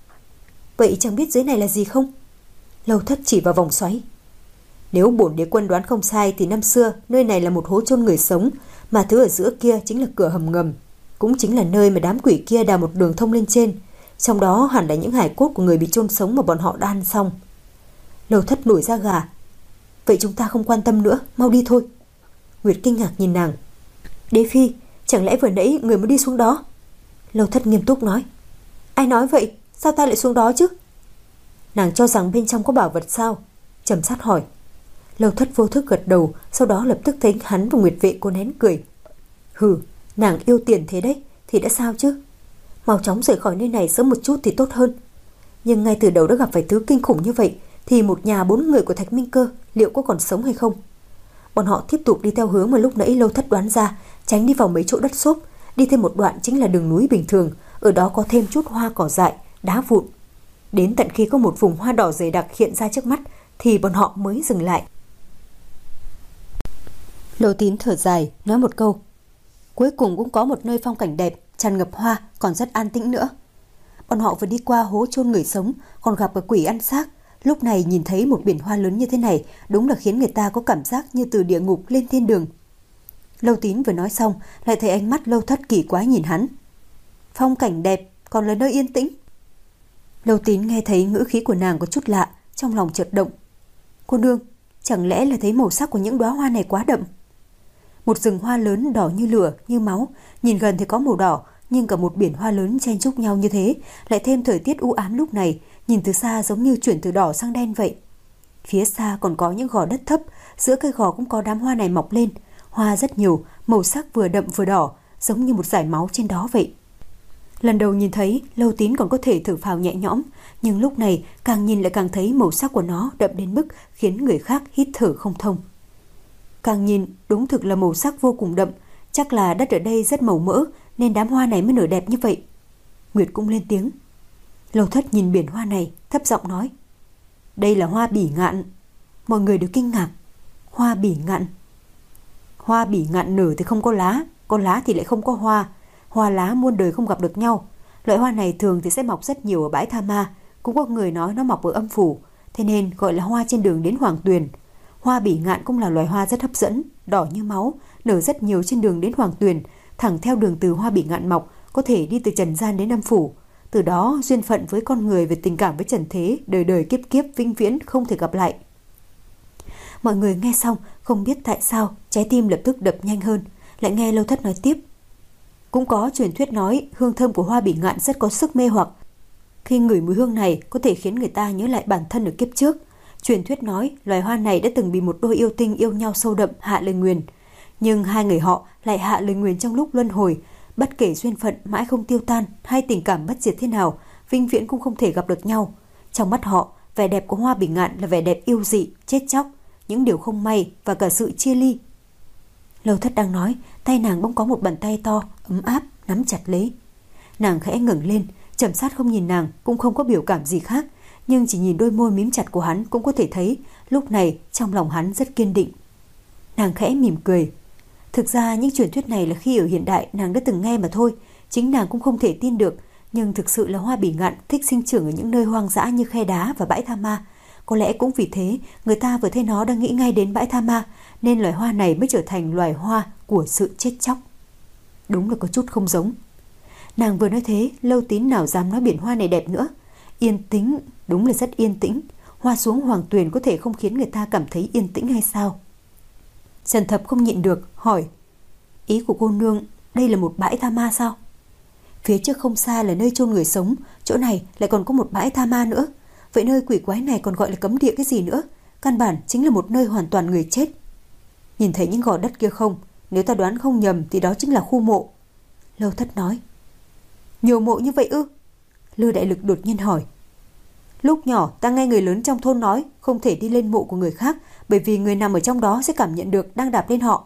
Vậy chẳng biết dưới này là gì không? Lâu Thất chỉ vào vòng xoáy. Nếu bổn đế quân đoán không sai thì năm xưa nơi này là một hố chôn người sống, mà thứ ở giữa kia chính là cửa hầm ngầm, cũng chính là nơi mà đám quỷ kia đào một đường thông lên trên. Trong đó hẳn là những hài cốt của người bị chôn sống mà bọn họ đã ăn xong. Lâu Thất nổi da gà. Vậy chúng ta không quan tâm nữa, mau đi thôi. Nguyệt kinh ngạc nhìn nàng. Đế phi, chẳng lẽ vừa nãy người muốn đi xuống đó? Lâu Thất nghiêm túc nói. Ai nói vậy? sao ta lại xuống đó chứ? Nàng cho rằng bên trong có bảo vật sao? Trầm Sát hỏi. Lâu Thất vô thức gật đầu, sau đó lập tức thấy hắn và Nguyệt Vệ cố nén cười. Hừ, nàng yêu tiền thế đấy, thì đã sao chứ? Mau chóng rời khỏi nơi này sớm một chút thì tốt hơn. Nhưng ngay từ đầu đã gặp phải thứ kinh khủng như vậy, thì một nhà bốn người của Thạch Minh Cơ liệu có còn sống hay không? Bọn họ tiếp tục đi theo hướng mà lúc nãy Lâu Thất đoán ra, tránh đi vào mấy chỗ đất xốp, đi thêm một đoạn chính là đường núi bình thường, ở đó có thêm chút hoa cỏ dại, đá vụn. Đến tận khi có một vùng hoa đỏ dày đặc hiện ra trước mắt thì bọn họ mới dừng lại. Lâu Tín thở dài, nói một câu. Cuối cùng cũng có một nơi phong cảnh đẹp, tràn ngập hoa, còn rất an tĩnh nữa. Bọn họ vừa đi qua hố chôn người sống, còn gặp cái quỷ ăn xác. Lúc này nhìn thấy một biển hoa lớn như thế này, đúng là khiến người ta có cảm giác như từ địa ngục lên thiên đường. Lâu Tín vừa nói xong, lại thấy ánh mắt Lâu Thất kỳ quái nhìn hắn. Phong cảnh đẹp, còn là nơi yên tĩnh. Lâu Tín nghe thấy ngữ khí của nàng có chút lạ, trong lòng chợt động. Cô nương, chẳng lẽ là thấy màu sắc của những đóa hoa này quá đậm? Một rừng hoa lớn đỏ như lửa, như máu, nhìn gần thì có màu đỏ, nhưng cả một biển hoa lớn chen chúc nhau như thế, lại thêm thời tiết u ám lúc này, nhìn từ xa giống như chuyển từ đỏ sang đen vậy. Phía xa còn có những gò đất thấp, giữa cây gò cũng có đám hoa này mọc lên, hoa rất nhiều, màu sắc vừa đậm vừa đỏ, giống như một dải máu trên đó vậy. Lần đầu nhìn thấy, Lâu Tín còn có thể thở phào nhẹ nhõm, nhưng lúc này càng nhìn lại càng thấy màu sắc của nó đậm đến mức khiến người khác hít thở không thông. Càng nhìn, đúng thực là màu sắc vô cùng đậm, chắc là đất ở đây rất màu mỡ nên đám hoa này mới nở đẹp như vậy. Nguyệt cũng lên tiếng. Lâu Thất nhìn biển hoa này, thấp giọng nói. Đây là hoa bỉ ngạn. Mọi người đều kinh ngạc. Hoa bỉ ngạn. Hoa bỉ ngạn nở thì không có lá, có lá thì lại không có hoa. Hoa lá muôn đời không gặp được nhau. Loại hoa này thường thì sẽ mọc rất nhiều ở bãi Tha Ma, cũng có người nói nó mọc ở âm phủ, thế nên gọi là hoa trên đường đến Hoàng Tuyền. Hoa bỉ ngạn cũng là loài hoa rất hấp dẫn, đỏ như máu, nở rất nhiều trên đường đến Hoàng Tuyền, thẳng theo đường từ hoa bỉ ngạn mọc, có thể đi từ trần gian đến âm phủ. Từ đó duyên phận với con người về tình cảm với trần thế, đời đời kiếp kiếp vĩnh viễn không thể gặp lại. Mọi người nghe xong, không biết tại sao trái tim lập tức đập nhanh hơn, lại nghe Lâu Thất nói tiếp. Cũng có truyền thuyết nói hương thơm của hoa bỉ ngạn rất có sức mê hoặc. Khi ngửi mùi hương này có thể khiến người ta nhớ lại bản thân ở kiếp trước. Truyền thuyết nói loài hoa này đã từng bị một đôi yêu tinh yêu nhau sâu đậm hạ lời nguyền. Nhưng hai người họ lại hạ lời nguyền trong lúc luân hồi. Bất kể duyên phận mãi không tiêu tan hay tình cảm bất diệt thế nào, vĩnh viễn cũng không thể gặp được nhau. Trong mắt họ, vẻ đẹp của hoa bỉ ngạn là vẻ đẹp yêu dị, chết chóc, những điều không may và cả sự chia ly. Lâu Thất đang nói, tay nàng bỗng có một bàn tay to, ấm áp, nắm chặt lấy. Nàng khẽ ngẩng lên, Trầm Sát không nhìn nàng, cũng không có biểu cảm gì khác, nhưng chỉ nhìn đôi môi mím chặt của hắn cũng có thể thấy, lúc này trong lòng hắn rất kiên định. Nàng khẽ mỉm cười. Thực ra những truyền thuyết này là khi ở hiện đại nàng đã từng nghe mà thôi, chính nàng cũng không thể tin được, nhưng thực sự là hoa bỉ ngạn thích sinh trưởng ở những nơi hoang dã như khe đá và bãi Tha Ma. Có lẽ cũng vì thế, người ta vừa thấy nó đang nghĩ ngay đến bãi Tha Ma, nên loài hoa này mới trở thành loài hoa của sự chết chóc. Đúng là có chút không giống. Nàng vừa nói thế, Lâu Tín nào dám nói biển hoa này đẹp nữa. Yên tĩnh, đúng là rất yên tĩnh. Hoa xuống Hoàng Tuyền có thể không khiến người ta cảm thấy yên tĩnh hay sao? Trần Thập không nhịn được, hỏi. Ý của cô nương, đây là một bãi Tha Ma sao? Phía trước không xa là nơi chôn người sống, chỗ này lại còn có một bãi Tha Ma nữa. Vậy nơi quỷ quái này còn gọi là cấm địa cái gì nữa? Căn bản chính là một nơi hoàn toàn người chết. Nhìn thấy những gò đất kia không? Nếu ta đoán không nhầm thì đó chính là khu mộ. Lâu Thất nói. Nhiều mộ như vậy ư? Lư Đại Lực đột nhiên hỏi. Lúc nhỏ ta nghe người lớn trong thôn nói không thể đi lên mộ của người khác, bởi vì người nằm ở trong đó sẽ cảm nhận được đang đạp lên họ.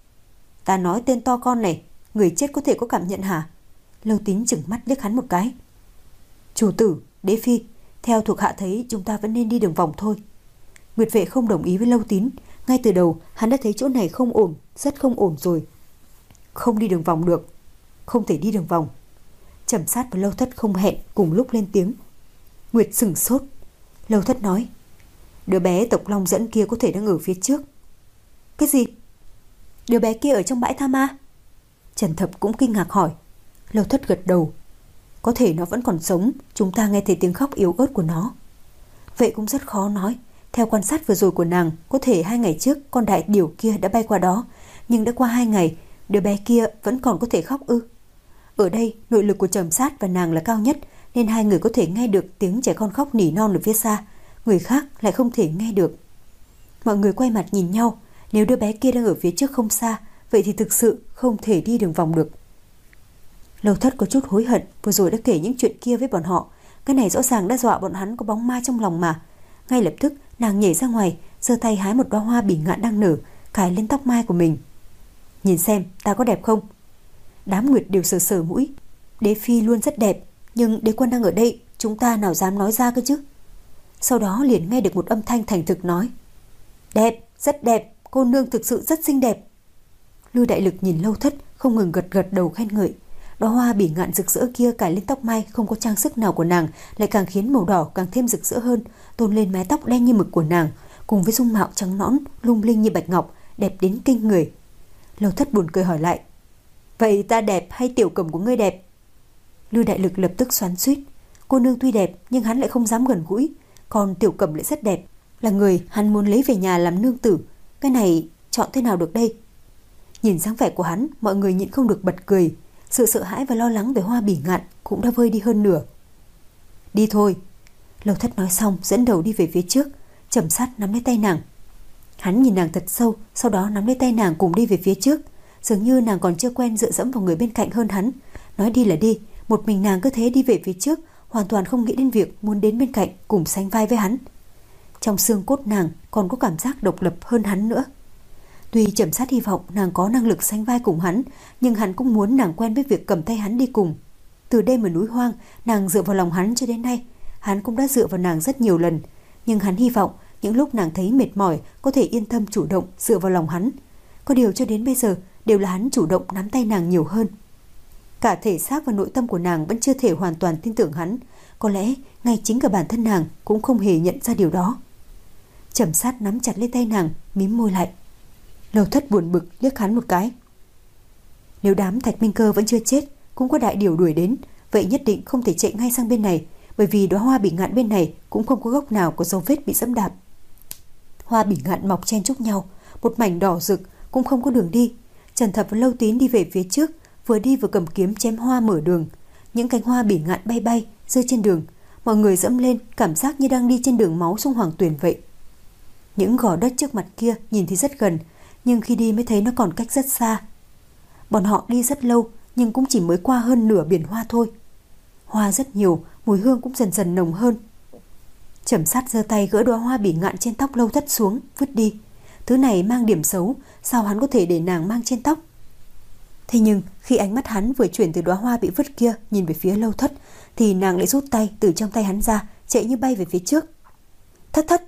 Ta nói tên to con này, người chết có thể có cảm nhận hả? Lâu Tín chừng mắt liếc hắn một cái. Chủ tử, Đế Phi, theo thuộc hạ thấy chúng ta vẫn nên đi đường vòng thôi. Nguyệt Vệ không đồng ý với Lâu Tín. Ngay từ đầu hắn đã thấy chỗ này không ổn, rất không ổn rồi. Không đi đường vòng được, không thể đi đường vòng. Trầm Sát và Lâu Thất không hẹn cùng lúc lên tiếng. Nguyệt sửng sốt. Lâu Thất nói. Đứa bé tộc Long dẫn kia có thể đang ở phía trước. Cái gì? Đứa bé kia ở trong bãi Tha Ma? Trần Thập cũng kinh ngạc hỏi. Lâu Thất gật đầu. Có thể nó vẫn còn sống, chúng ta nghe thấy tiếng khóc yếu ớt của nó. Vậy cũng rất khó nói. Theo quan sát vừa rồi của nàng, có thể hai ngày trước con đại điểu kia đã bay qua đó, nhưng đã qua hai ngày, đứa bé kia vẫn còn có thể khóc ư? Ở đây, nội lực của Trầm Sát và nàng là cao nhất, nên hai người có thể nghe được tiếng trẻ con khóc nỉ non ở phía xa, người khác lại không thể nghe được. Mọi người quay mặt nhìn nhau, nếu đứa bé kia đang ở phía trước không xa, vậy thì thực sự không thể đi đường vòng được. Lâu Thất có chút hối hận vừa rồi đã kể những chuyện kia với bọn họ, cái này rõ ràng đã dọa bọn hắn có bóng ma trong lòng mà. Ngay lập tức nàng nhảy ra ngoài, giơ tay hái một đóa hoa bỉ ngạn đang nở, cài lên tóc mai của mình. Nhìn xem ta có đẹp không? Đám nguyệt đều sờ sờ mũi. Đế phi luôn rất đẹp, nhưng đế quân đang ở đây, chúng ta nào dám nói ra cơ chứ. Sau đó liền nghe được một âm thanh thành thực nói: Đẹp, rất đẹp, cô nương thực sự rất xinh đẹp. Lưu Đại Lực nhìn Lâu Thất không ngừng gật gật đầu khen ngợi. Đóa hoa bỉ ngạn rực rỡ kia cài lên tóc mai không có trang sức nào của nàng, lại càng khiến màu đỏ càng thêm rực rỡ hơn, tôn lên mái tóc đen như mực của nàng, cùng với dung mạo trắng nõn lung linh như bạch ngọc, đẹp đến kinh người. Lâu Thất buồn cười hỏi lại: Vậy ta đẹp hay tiểu cẩm của ngươi đẹp? Lưu Đại Lực lập tức xoắn xuýt. Cô nương tuy đẹp nhưng hắn lại không dám gần gũi, còn tiểu cẩm lại rất đẹp, là người hắn muốn lấy về nhà làm nương tử. Cái này chọn thế nào được đây? Nhìn dáng vẻ của hắn, mọi người nhịn không được bật cười. Sự sợ hãi và lo lắng về hoa bỉ ngạn cũng đã vơi đi hơn nửa. Đi thôi. Lâu Thất nói xong dẫn đầu đi về phía trước, chậm sát nắm lấy tay nàng. Hắn nhìn nàng thật sâu, sau đó nắm lấy tay nàng cùng đi về phía trước. Dường như nàng còn chưa quen dựa dẫm vào người bên cạnh hơn hắn. Nói đi là đi, một mình nàng cứ thế đi về phía trước, hoàn toàn không nghĩ đến việc muốn đến bên cạnh cùng sánh vai với hắn. Trong xương cốt nàng còn có cảm giác độc lập hơn hắn nữa. Tuy Trầm Sát hy vọng nàng có năng lực sánh vai cùng hắn, nhưng hắn cũng muốn nàng quen với việc cầm tay hắn đi cùng. Từ đêm ở núi hoang, nàng dựa vào lòng hắn cho đến nay, hắn cũng đã dựa vào nàng rất nhiều lần, nhưng hắn hy vọng những lúc nàng thấy mệt mỏi có thể yên tâm chủ động dựa vào lòng hắn. Có điều cho đến bây giờ đều là hắn chủ động nắm tay nàng nhiều hơn. Cả thể xác và nội tâm của nàng vẫn chưa thể hoàn toàn tin tưởng hắn, có lẽ ngay chính cả bản thân nàng cũng không hề nhận ra điều đó. Trầm Sát nắm chặt lấy tay nàng, mím môi lại. Lâu Thất buồn bực liếc hắn một cái. Nếu đám Thạch Minh Cơ vẫn chưa chết, cũng có đại điều đuổi đến, vậy nhất định không thể chạy ngay sang bên này, bởi vì đóa hoa bỉ ngạn bên này cũng không có gốc nào có dấu vết bị dẫm đạp. Hoa bỉ ngạn mọc chen chúc nhau, một mảnh đỏ rực, cũng không có đường đi. Trần Thập và Lâu Tín đi về phía trước, vừa đi vừa cầm kiếm chém hoa mở đường. Những cánh hoa bỉ ngạn bay bay rơi trên đường, mọi người dẫm lên cảm giác như đang đi trên đường máu sông Hoàng Tuyền vậy. Những gò đất trước mặt kia nhìn thì rất gần, nhưng khi đi mới thấy nó còn cách rất xa. Bọn họ đi rất lâu nhưng cũng chỉ mới qua hơn nửa biển hoa thôi. Hoa rất nhiều, mùi hương cũng dần dần nồng hơn. Trầm Sát giơ tay gỡ đóa hoa bỉ ngạn trên tóc Lâu Thất xuống, vứt đi. Thứ này mang điểm xấu, sao hắn có thể để nàng mang trên tóc? Thế nhưng khi ánh mắt hắn vừa chuyển từ đóa hoa bị vứt kia nhìn về phía Lâu Thất, thì nàng lại rút tay từ trong tay hắn ra, chạy như bay về phía trước. Thất Thất!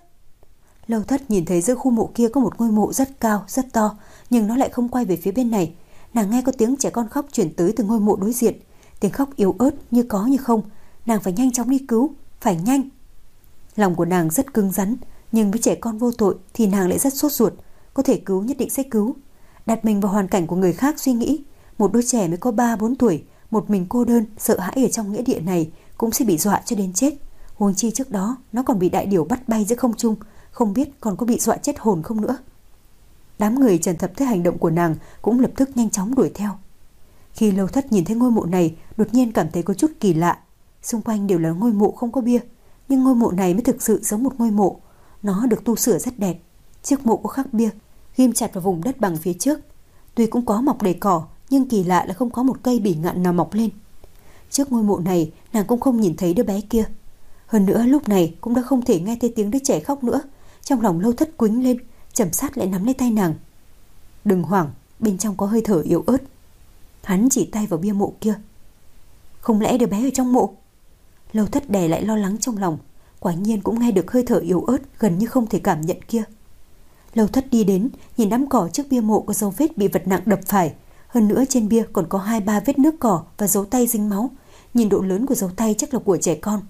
Lâu Thất nhìn thấy giữa khu mộ kia có một ngôi mộ rất cao, rất to, nhưng nó lại không quay về phía bên này. Nàng nghe có tiếng trẻ con khóc chuyển tới từ ngôi mộ đối diện, tiếng khóc yếu ớt như có như không. Nàng phải nhanh chóng đi cứu, phải nhanh. Lòng của nàng rất cứng rắn, nhưng với trẻ con vô tội thì nàng lại rất sốt ruột. Có thể cứu nhất định sẽ cứu. Đặt mình vào hoàn cảnh của người khác suy nghĩ, một đứa trẻ mới có ba bốn tuổi, một mình cô đơn, sợ hãi ở trong nghĩa địa này cũng sẽ bị dọa cho đến chết. Huống chi trước đó nó còn bị đại điểu bắt bay giữa không trung, không biết còn có bị dọa chết hồn không nữa. Đám người Trần Thập thấy hành động của nàng cũng lập tức nhanh chóng đuổi theo. Khi Lâu Thất nhìn thấy ngôi mộ này, đột nhiên cảm thấy có chút kỳ lạ. Xung quanh đều là ngôi mộ không có bia, nhưng ngôi mộ này mới thực sự giống một ngôi mộ. Nó được tu sửa rất đẹp. Chiếc mộ có khắc bia, ghim chặt vào vùng đất bằng phía trước. Tuy cũng có mọc đầy cỏ, nhưng kỳ lạ là không có một cây bỉ ngạn nào mọc lên. Trước ngôi mộ này, nàng cũng không nhìn thấy đứa bé kia. Hơn nữa lúc này cũng đã không thể nghe thấy tiếng đứa trẻ khóc nữa. Trong lòng Lâu Thất quýnh lên, Trầm Sát lại nắm lấy tay nàng. Đừng hoảng, bên trong có hơi thở yếu ớt. Hắn chỉ tay vào bia mộ kia. Không lẽ đứa bé ở trong mộ? Lâu Thất đè lại lo lắng trong lòng, quả nhiên cũng nghe được hơi thở yếu ớt gần như không thể cảm nhận kia. Lâu Thất đi đến, nhìn đám cỏ trước bia mộ có dấu vết bị vật nặng đập phải. Hơn nữa trên bia còn có hai ba vết nước cỏ và dấu tay dính máu. Nhìn độ lớn của dấu tay chắc là của trẻ con.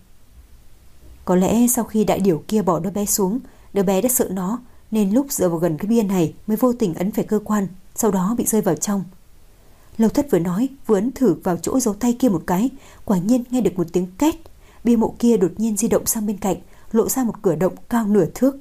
Có lẽ sau khi đại điểu kia bỏ đứa bé xuống, đứa bé đã sợ nó, nên lúc dựa vào gần cái bia này mới vô tình ấn phải cơ quan, sau đó bị rơi vào trong. Lâu Thất vừa nói vừa ấn thử vào chỗ dấu tay kia một cái, quả nhiên nghe được một tiếng két. Bia mộ kia đột nhiên di động sang bên cạnh, lộ ra một cửa động cao nửa thước.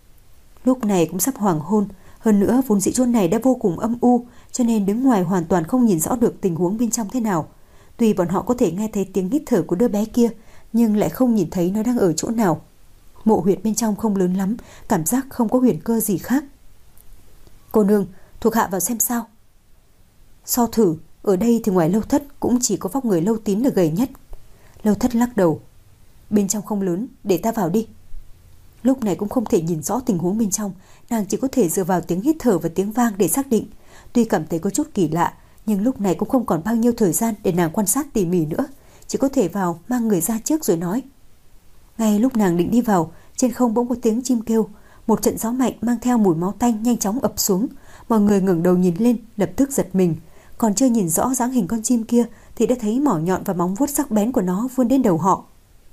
Lúc này cũng sắp hoàng hôn, hơn nữa vốn dĩ chốn này đã vô cùng âm u, cho nên đứng ngoài hoàn toàn không nhìn rõ được tình huống bên trong thế nào. Tuy bọn họ có thể nghe thấy tiếng hít thở của đứa bé kia, nhưng lại không nhìn thấy nó đang ở chỗ nào. Mộ huyệt bên trong không lớn lắm, cảm giác không có huyền cơ gì khác. Cô nương, thuộc hạ vào xem sao. So thử, ở đây thì ngoài Lâu Thất cũng chỉ có vóc người Lâu Tín là gầy nhất. Lâu Thất lắc đầu. Bên trong không lớn, để ta vào đi. Lúc này cũng không thể nhìn rõ tình huống bên trong, nàng chỉ có thể dựa vào tiếng hít thở và tiếng vang để xác định. Tuy cảm thấy có chút kỳ lạ, nhưng lúc này cũng không còn bao nhiêu thời gian để nàng quan sát tỉ mỉ nữa, chỉ có thể vào mang người ra trước rồi nói. Ngay lúc nàng định đi vào, trên không bỗng có tiếng chim kêu, một trận gió mạnh mang theo mùi máu tanh nhanh chóng ập xuống. Mọi người ngẩng đầu nhìn lên, lập tức giật mình, còn chưa nhìn rõ dáng hình con chim kia thì đã thấy mỏ nhọn và móng vuốt sắc bén của nó vươn đến đầu họ.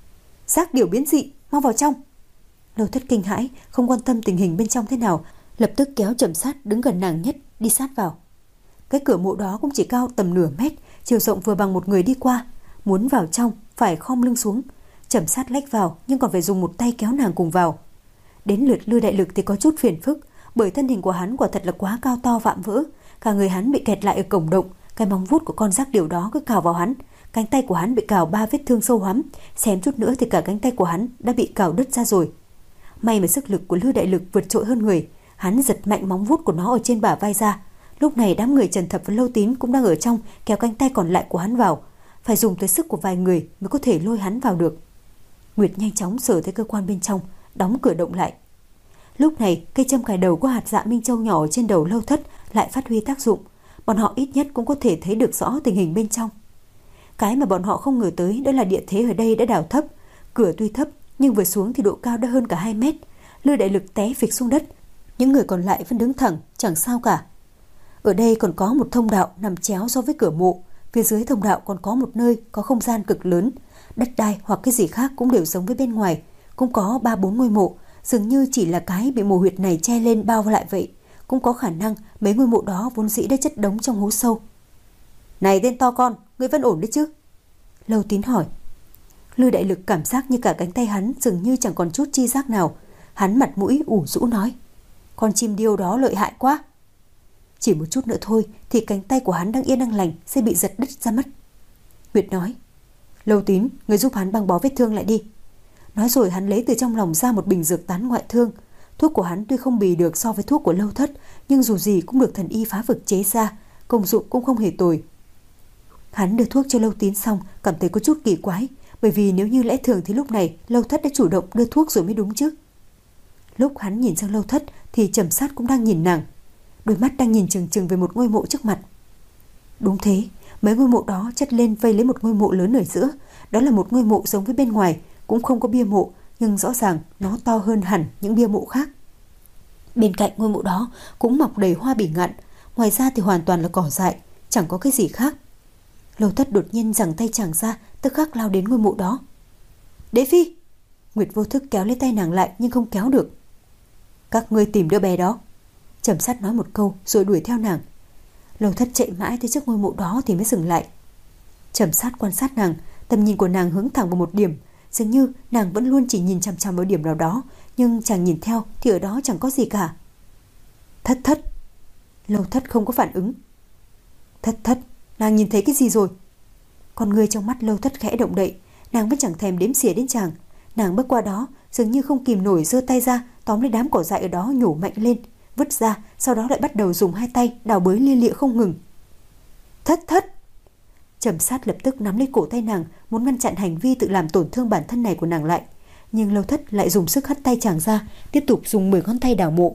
Giác điểu biến dị, mau vào trong. Lâu Thất kinh hãi, không quan tâm tình hình bên trong thế nào, lập tức kéo Trầm Sát đứng gần nàng nhất đi sát vào. Cái cửa mộ đó cũng chỉ cao tầm nửa mét, chiều rộng vừa bằng một người đi qua. Muốn vào trong phải khom lưng xuống. Trầm Sát lách vào nhưng còn phải dùng một tay kéo nàng cùng vào. Đến lượt Lư Đại Lực thì có chút phiền phức, bởi thân hình của hắn quả thật là quá cao to vạm vỡ, cả người hắn bị kẹt lại ở cổng động, cái móng vuốt của con giác điểu đó cứ cào vào hắn, cánh tay của hắn bị cào ba vết thương sâu hoắm, xém chút nữa thì cả cánh tay của hắn đã bị cào đứt ra rồi. May mà sức lực của Lư Đại Lực vượt trội hơn người, hắn giật mạnh móng vuốt của nó ở trên bả vai ra. Lúc này đám người Trần Thập và Lâu Tín cũng đang ở trong kéo cánh tay còn lại của hắn vào, phải dùng tới sức của vài người mới có thể lôi hắn vào được. Nguyệt nhanh chóng sờ tới cơ quan bên trong, đóng cửa động lại. Lúc này cây châm cài đầu của hạt dạ Minh Châu nhỏ ở trên đầu Lâu Thất lại phát huy tác dụng, bọn họ ít nhất cũng có thể thấy được rõ tình hình bên trong. Cái mà bọn họ không ngờ tới đó là địa thế ở đây đã đào thấp, cửa tuy thấp nhưng vừa xuống thì độ cao đã hơn cả hai mét. Lư Đại Lực té phịch xuống đất, những người còn lại vẫn đứng thẳng, chẳng sao cả. Ở đây còn có một thông đạo nằm chéo so với cửa mộ, phía dưới thông đạo còn có một nơi có không gian cực lớn, đất đai hoặc cái gì khác cũng đều giống với bên ngoài, cũng có ba bốn ngôi mộ, dường như chỉ là cái bị mộ huyệt này che lên bao lại vậy. Cũng có khả năng mấy ngôi mộ đó vốn dĩ đã chất đống trong hố sâu. Này tên to con, ngươi vẫn ổn đấy chứ? Lâu Tín hỏi. Lư Đại Lực cảm giác như cả cánh tay hắn dường như chẳng còn chút chi giác nào. Hắn mặt mũi ủ rũ nói, con chim điêu đó lợi hại quá. Chỉ một chút nữa thôi thì cánh tay của hắn đang yên đang lành sẽ bị giật đứt ra mất. Nguyệt nói, Lâu Tín, người giúp hắn băng bó vết thương lại đi. Nói rồi hắn lấy từ trong lòng ra một bình dược tán ngoại thương. Thuốc của hắn tuy không bì được so với thuốc của Lâu Thất, nhưng dù gì cũng được thần y phá vực chế ra, công dụng cũng không hề tồi. Hắn đưa thuốc cho Lâu Tín xong, cảm thấy có chút kỳ quái, bởi vì nếu như lẽ thường thì lúc này Lâu Thất đã chủ động đưa thuốc rồi mới đúng chứ. Lúc hắn nhìn sang Lâu Thất thì Trầm Sát cũng đang nhìn nàng, đôi mắt đang nhìn chừng chừng về một ngôi mộ trước mặt. Đúng thế, mấy ngôi mộ đó chất lên vây lấy một ngôi mộ lớn ở giữa. Đó là một ngôi mộ giống với bên ngoài, cũng không có bia mộ, nhưng rõ ràng nó to hơn hẳn những bia mộ khác. Bên cạnh ngôi mộ đó cũng mọc đầy hoa bỉ ngạn, ngoài ra thì hoàn toàn là cỏ dại, chẳng có cái gì khác. Lâu Thất đột nhiên giằng tay chàng ra, tức khắc lao đến ngôi mộ đó. Đế phi! Nguyệt vô thức kéo lấy tay nàng lại nhưng không kéo được. Các ngươi tìm đứa bé đó. Trầm Sát nói một câu rồi đuổi theo nàng. Lâu Thất chạy mãi tới trước ngôi mộ đó thì mới dừng lại. Trầm Sát quan sát nàng, tầm nhìn của nàng hướng thẳng vào một điểm, dường như nàng vẫn luôn chỉ nhìn chằm chằm vào điểm nào đó, nhưng chàng nhìn theo thì ở đó chẳng có gì cả. Thất Thất! Lâu Thất không có phản ứng. Thất Thất! Nàng nhìn thấy cái gì rồi? Con người trong mắt Lâu Thất khẽ động đậy, nàng vẫn chẳng thèm đếm xỉa đến chàng. Nàng bước qua đó, dường như không kìm nổi giơ tay ra, tóm lấy đám cỏ dại ở đó nhổ mạnh lên, vứt ra, sau đó lại bắt đầu dùng hai tay đào bới lia lịa không ngừng. Thất Thất! Trầm Sát lập tức nắm lấy cổ tay nàng, muốn ngăn chặn hành vi tự làm tổn thương bản thân này của nàng lại, nhưng Lâu Thất lại dùng sức hất tay chàng ra, tiếp tục dùng mười ngón tay đào mộ.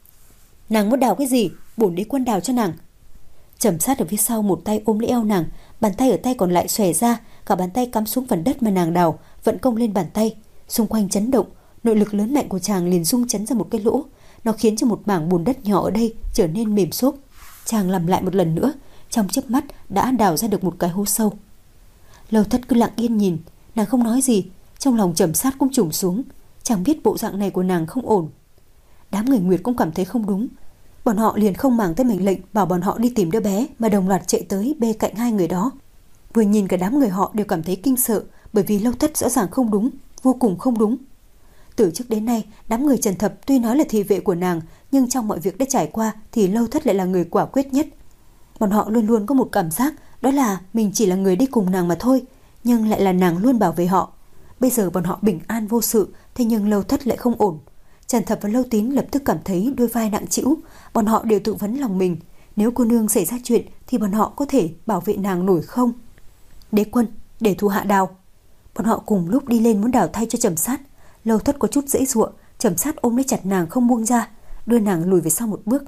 Nàng muốn đào cái gì? Bổn đế quân đào cho nàng. Trầm Sát ở phía sau một tay ôm lấy eo nàng, bàn tay ở tay còn lại xòe ra, cả bàn tay cắm xuống phần đất mà nàng đào, vận công lên bàn tay, xung quanh chấn động, nội lực lớn mạnh của chàng liền rung chấn ra một cái lỗ, nó khiến cho một mảng bùn đất nhỏ ở đây trở nên mềm xốp. Chàng làm lại một lần nữa, trong chớp mắt đã đào ra được một cái hố sâu. Lâu Thất cứ lặng yên nhìn, nàng không nói gì, trong lòng Trầm Sát cũng trùng xuống, chàng biết bộ dạng này của nàng không ổn. Đám người Nguyệt cũng cảm thấy không đúng, bọn họ liền không màng tới mệnh lệnh bảo bọn họ đi tìm đứa bé, mà đồng loạt chạy tới bên cạnh hai người đó. Vừa nhìn cả đám người họ đều cảm thấy kinh sợ, bởi vì Lâu Thất rõ ràng không đúng, vô cùng không đúng. Từ trước đến nay, đám người Trần Thập tuy nói là thị vệ của nàng, nhưng trong mọi việc đã trải qua thì Lâu Thất lại là người quả quyết nhất. Bọn họ luôn luôn có một cảm giác, đó là mình chỉ là người đi cùng nàng mà thôi, nhưng lại là nàng luôn bảo vệ họ. Bây giờ bọn họ bình an vô sự, thế nhưng Lâu Thất lại không ổn. Trần Thập và Lâu Tín lập tức cảm thấy đôi vai nặng trĩu. Bọn họ đều tự vấn lòng mình, nếu cô nương xảy ra chuyện thì bọn họ có thể bảo vệ nàng nổi không? Đế quân, để thu hạ đào. Bọn họ cùng lúc đi lên muốn đào thay cho Trầm Sát. Lâu Thất có chút dễ dụa, Trầm Sát ôm lấy chặt nàng không buông ra, đưa nàng lùi về sau một bước.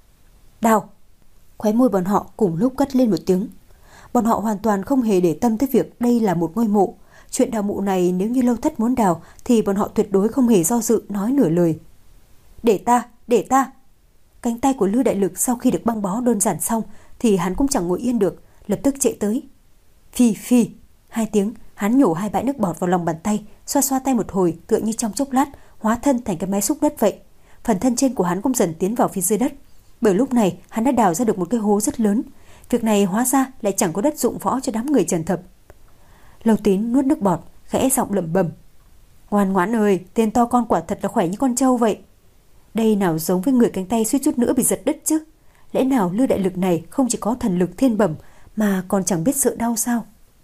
Đào. Khóe môi bọn họ cùng lúc cất lên một tiếng. Bọn họ hoàn toàn không hề để tâm tới việc đây là một ngôi mộ. Chuyện đào mộ này nếu như Lâu Thất muốn đào thì bọn họ tuyệt đối không hề do dự nói nửa lời. Để ta, để ta. Cánh tay của Lưu Đại Lực sau khi được băng bó đơn giản xong thì hắn cũng chẳng ngồi yên được, lập tức chạy tới. Phi phi. Hai tiếng, hắn nhổ hai bãi nước bọt vào lòng bàn tay, xoa xoa tay một hồi, tựa như trong chốc lát hóa thân thành cái máy xúc đất vậy. Phần thân trên của hắn cũng dần tiến vào phía dưới đất. Bởi lúc này hắn đã đào ra được một cái hố rất lớn. Việc này hóa ra lại chẳng có đất dụng võ cho đám người Trần Thập. Lâu Tín nuốt nước bọt, khẽ giọng lẩm bẩm. Ngoan ngoãn ơi, tên to con quả thật là khỏe như con trâu vậy. Đây nào giống với người cánh tay suýt chút nữa bị giật đứt chứ. Lẽ nào Lưu Đại Lực này không chỉ có thần lực thiên bẩm mà còn chẳng biết sợ đau sao?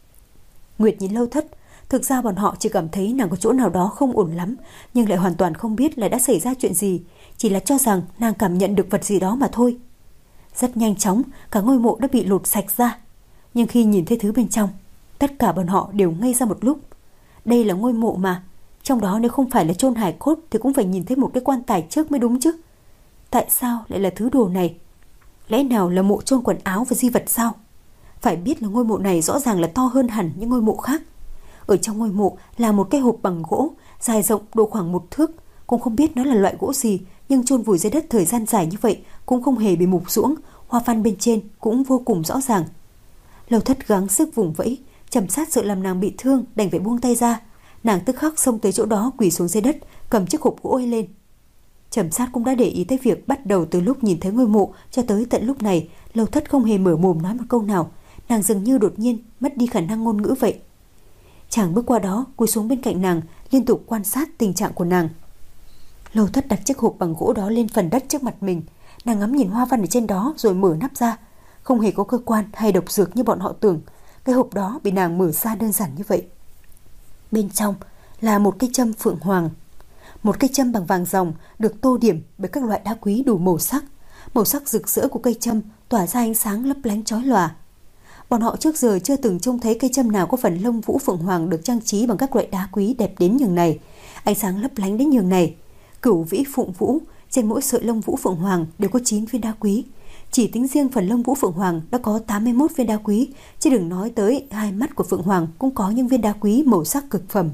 Nguyệt nhìn Lâu Thất, thực ra bọn họ chỉ cảm thấy nàng có chỗ nào đó không ổn lắm, nhưng lại hoàn toàn không biết là đã xảy ra chuyện gì, chỉ là cho rằng nàng cảm nhận được vật gì đó mà thôi. Rất nhanh chóng, cả ngôi mộ đã bị lột sạch ra, nhưng khi nhìn thấy thứ bên trong, tất cả bọn họ đều ngây ra một lúc. Đây là ngôi mộ mà, trong đó nếu không phải là chôn hài cốt thì cũng phải nhìn thấy một cái quan tài trước mới đúng chứ. Tại sao lại là thứ đồ này? Lẽ nào là mộ chôn quần áo và di vật sao? Phải biết là ngôi mộ này rõ ràng là to hơn hẳn những ngôi mộ khác. Ở trong ngôi mộ là một cái hộp bằng gỗ, dài rộng độ khoảng một thước. Cũng không biết nó là loại gỗ gì, nhưng chôn vùi dưới đất thời gian dài như vậy cũng không hề bị mục ruỗng, hoa văn bên trên cũng vô cùng rõ ràng. Lâu Thất gắng sức vùng vẫy, Trầm Sát sợ làm nàng bị thương, đành phải buông tay ra. Nàng tức khắc xông tới chỗ đó, quỳ xuống dưới đất, cầm chiếc hộp gỗ lên. Trầm Sát cũng đã để ý tới việc bắt đầu từ lúc nhìn thấy ngôi mộ cho tới tận lúc này, Lâu Thất không hề mở mồm nói một câu nào. Nàng dường như đột nhiên mất đi khả năng ngôn ngữ vậy. Chàng bước qua đó, cúi xuống bên cạnh nàng, liên tục quan sát tình trạng của nàng. Lâu Thất đặt chiếc hộp bằng gỗ đó lên phần đất trước mặt mình. Nàng ngắm nhìn hoa văn ở trên đó rồi mở nắp ra. Không hề có cơ quan hay độc dược như bọn họ tưởng. Cái hộp đó bị nàng mở ra đơn giản như vậy. Bên trong là một cây châm phượng hoàng. Một cây châm bằng vàng ròng được tô điểm bởi các loại đá quý đủ màu sắc. Màu sắc rực rỡ của cây châm tỏa ra ánh sáng lấp lánh chói lòa. Bọn họ trước giờ chưa từng trông thấy cây châm nào có phần lông vũ phượng hoàng được trang trí bằng các loại đá quý đẹp đến nhường này, ánh sáng lấp lánh đến nhường này. Cửu vĩ phụng vũ, trên mỗi sợi lông vũ phượng hoàng đều có chín viên đá quý. Chỉ tính riêng phần lông vũ phượng hoàng đã có tám mươi mốt viên đá quý, chứ đừng nói tới hai mắt của phượng hoàng cũng có những viên đá quý màu sắc cực phẩm.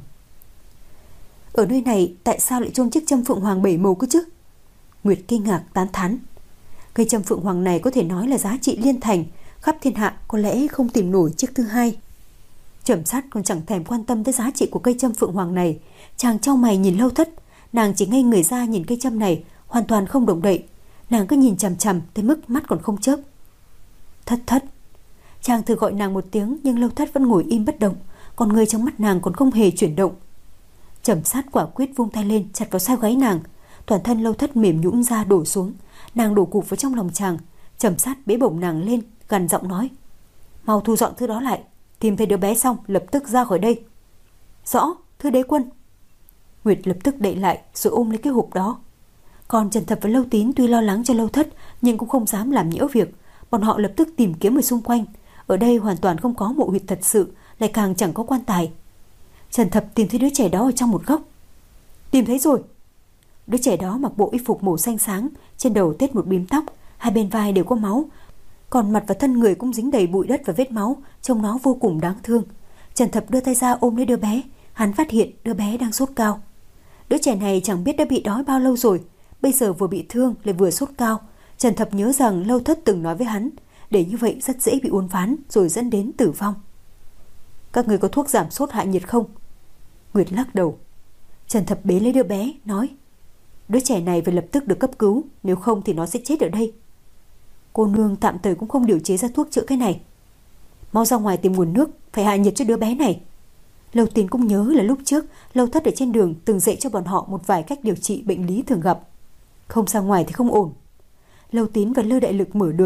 Ở nơi này tại sao lại chôn chiếc châm phượng hoàng bảy màu cơ chứ? Nguyệt kinh ngạc tán thán. Cây châm phượng hoàng này có thể nói là giá trị liên thành, khắp thiên hạ có lẽ không tìm nổi chiếc thứ hai. Trầm Sát còn chẳng thèm quan tâm tới giá trị của cây châm phượng hoàng này. Chàng chau mày nhìn Lâu Thất, nàng chỉ ngây người ra nhìn cây châm này, hoàn toàn không động đậy. Nàng cứ nhìn chằm chằm tới mức mắt còn không chớp. Thất Thất. Chàng thử gọi nàng một tiếng nhưng Lâu Thất vẫn ngồi im bất động, còn người trong mắt nàng còn không hề chuyển động. Trầm Sát quả quyết vung tay lên chặt vào sau gáy nàng. Toàn thân Lâu Thất mềm nhũn ra đổ xuống, nàng đổ gục vào trong lòng chàng. Trầm Sát bế bổng nàng lên, gằn giọng nói: mau thu dọn thứ đó lại, tìm thấy đứa bé xong lập tức ra khỏi đây. Rõ, thưa đế quân. Nguyệt lập tức đậy lại rồi ôm lấy cái hộp đó. Còn Trần Thập và Lâu Tín tuy lo lắng cho Lâu Thất nhưng cũng không dám làm nhiễu việc. Bọn họ lập tức tìm kiếm ở xung quanh. Ở đây hoàn toàn không có mộ huyệt thật sự, lại càng chẳng có quan tài. Trần Thập tìm thấy đứa trẻ đó ở trong một góc. Tìm thấy rồi. Đứa trẻ đó mặc bộ y phục màu xanh sáng, trên đầu tết một bím tóc, hai bên vai đều có máu, còn mặt và thân người cũng dính đầy bụi đất và vết máu, trông nó vô cùng đáng thương. Trần Thập đưa tay ra ôm lấy đứa bé, hắn phát hiện đứa bé đang sốt cao. Đứa trẻ này chẳng biết đã bị đói bao lâu rồi, bây giờ vừa bị thương lại vừa sốt cao. Trần Thập nhớ rằng Lâu Thất từng nói với hắn, để như vậy rất dễ bị uốn ván rồi dẫn đến tử vong. Các người có thuốc giảm sốt hạ nhiệt không? Nguyệt lắc đầu. Trần Thập bế lấy đứa bé, nói: đứa trẻ này phải lập tức được cấp cứu, nếu không thì nó sẽ chết ở đây. Cô nương tạm thời cũng không điều chế ra thuốc chữa cái này. Mau ra ngoài tìm nguồn nước, phải hạ nhiệt cho đứa bé này. Lâu Tín cũng nhớ là lúc trước Lâu Thất ở trên đường từng dạy cho bọn họ một vài cách điều trị bệnh lý thường gặp. Không ra ngoài thì không ổn. Lâu Tín và Lư Đại Lực mở đường,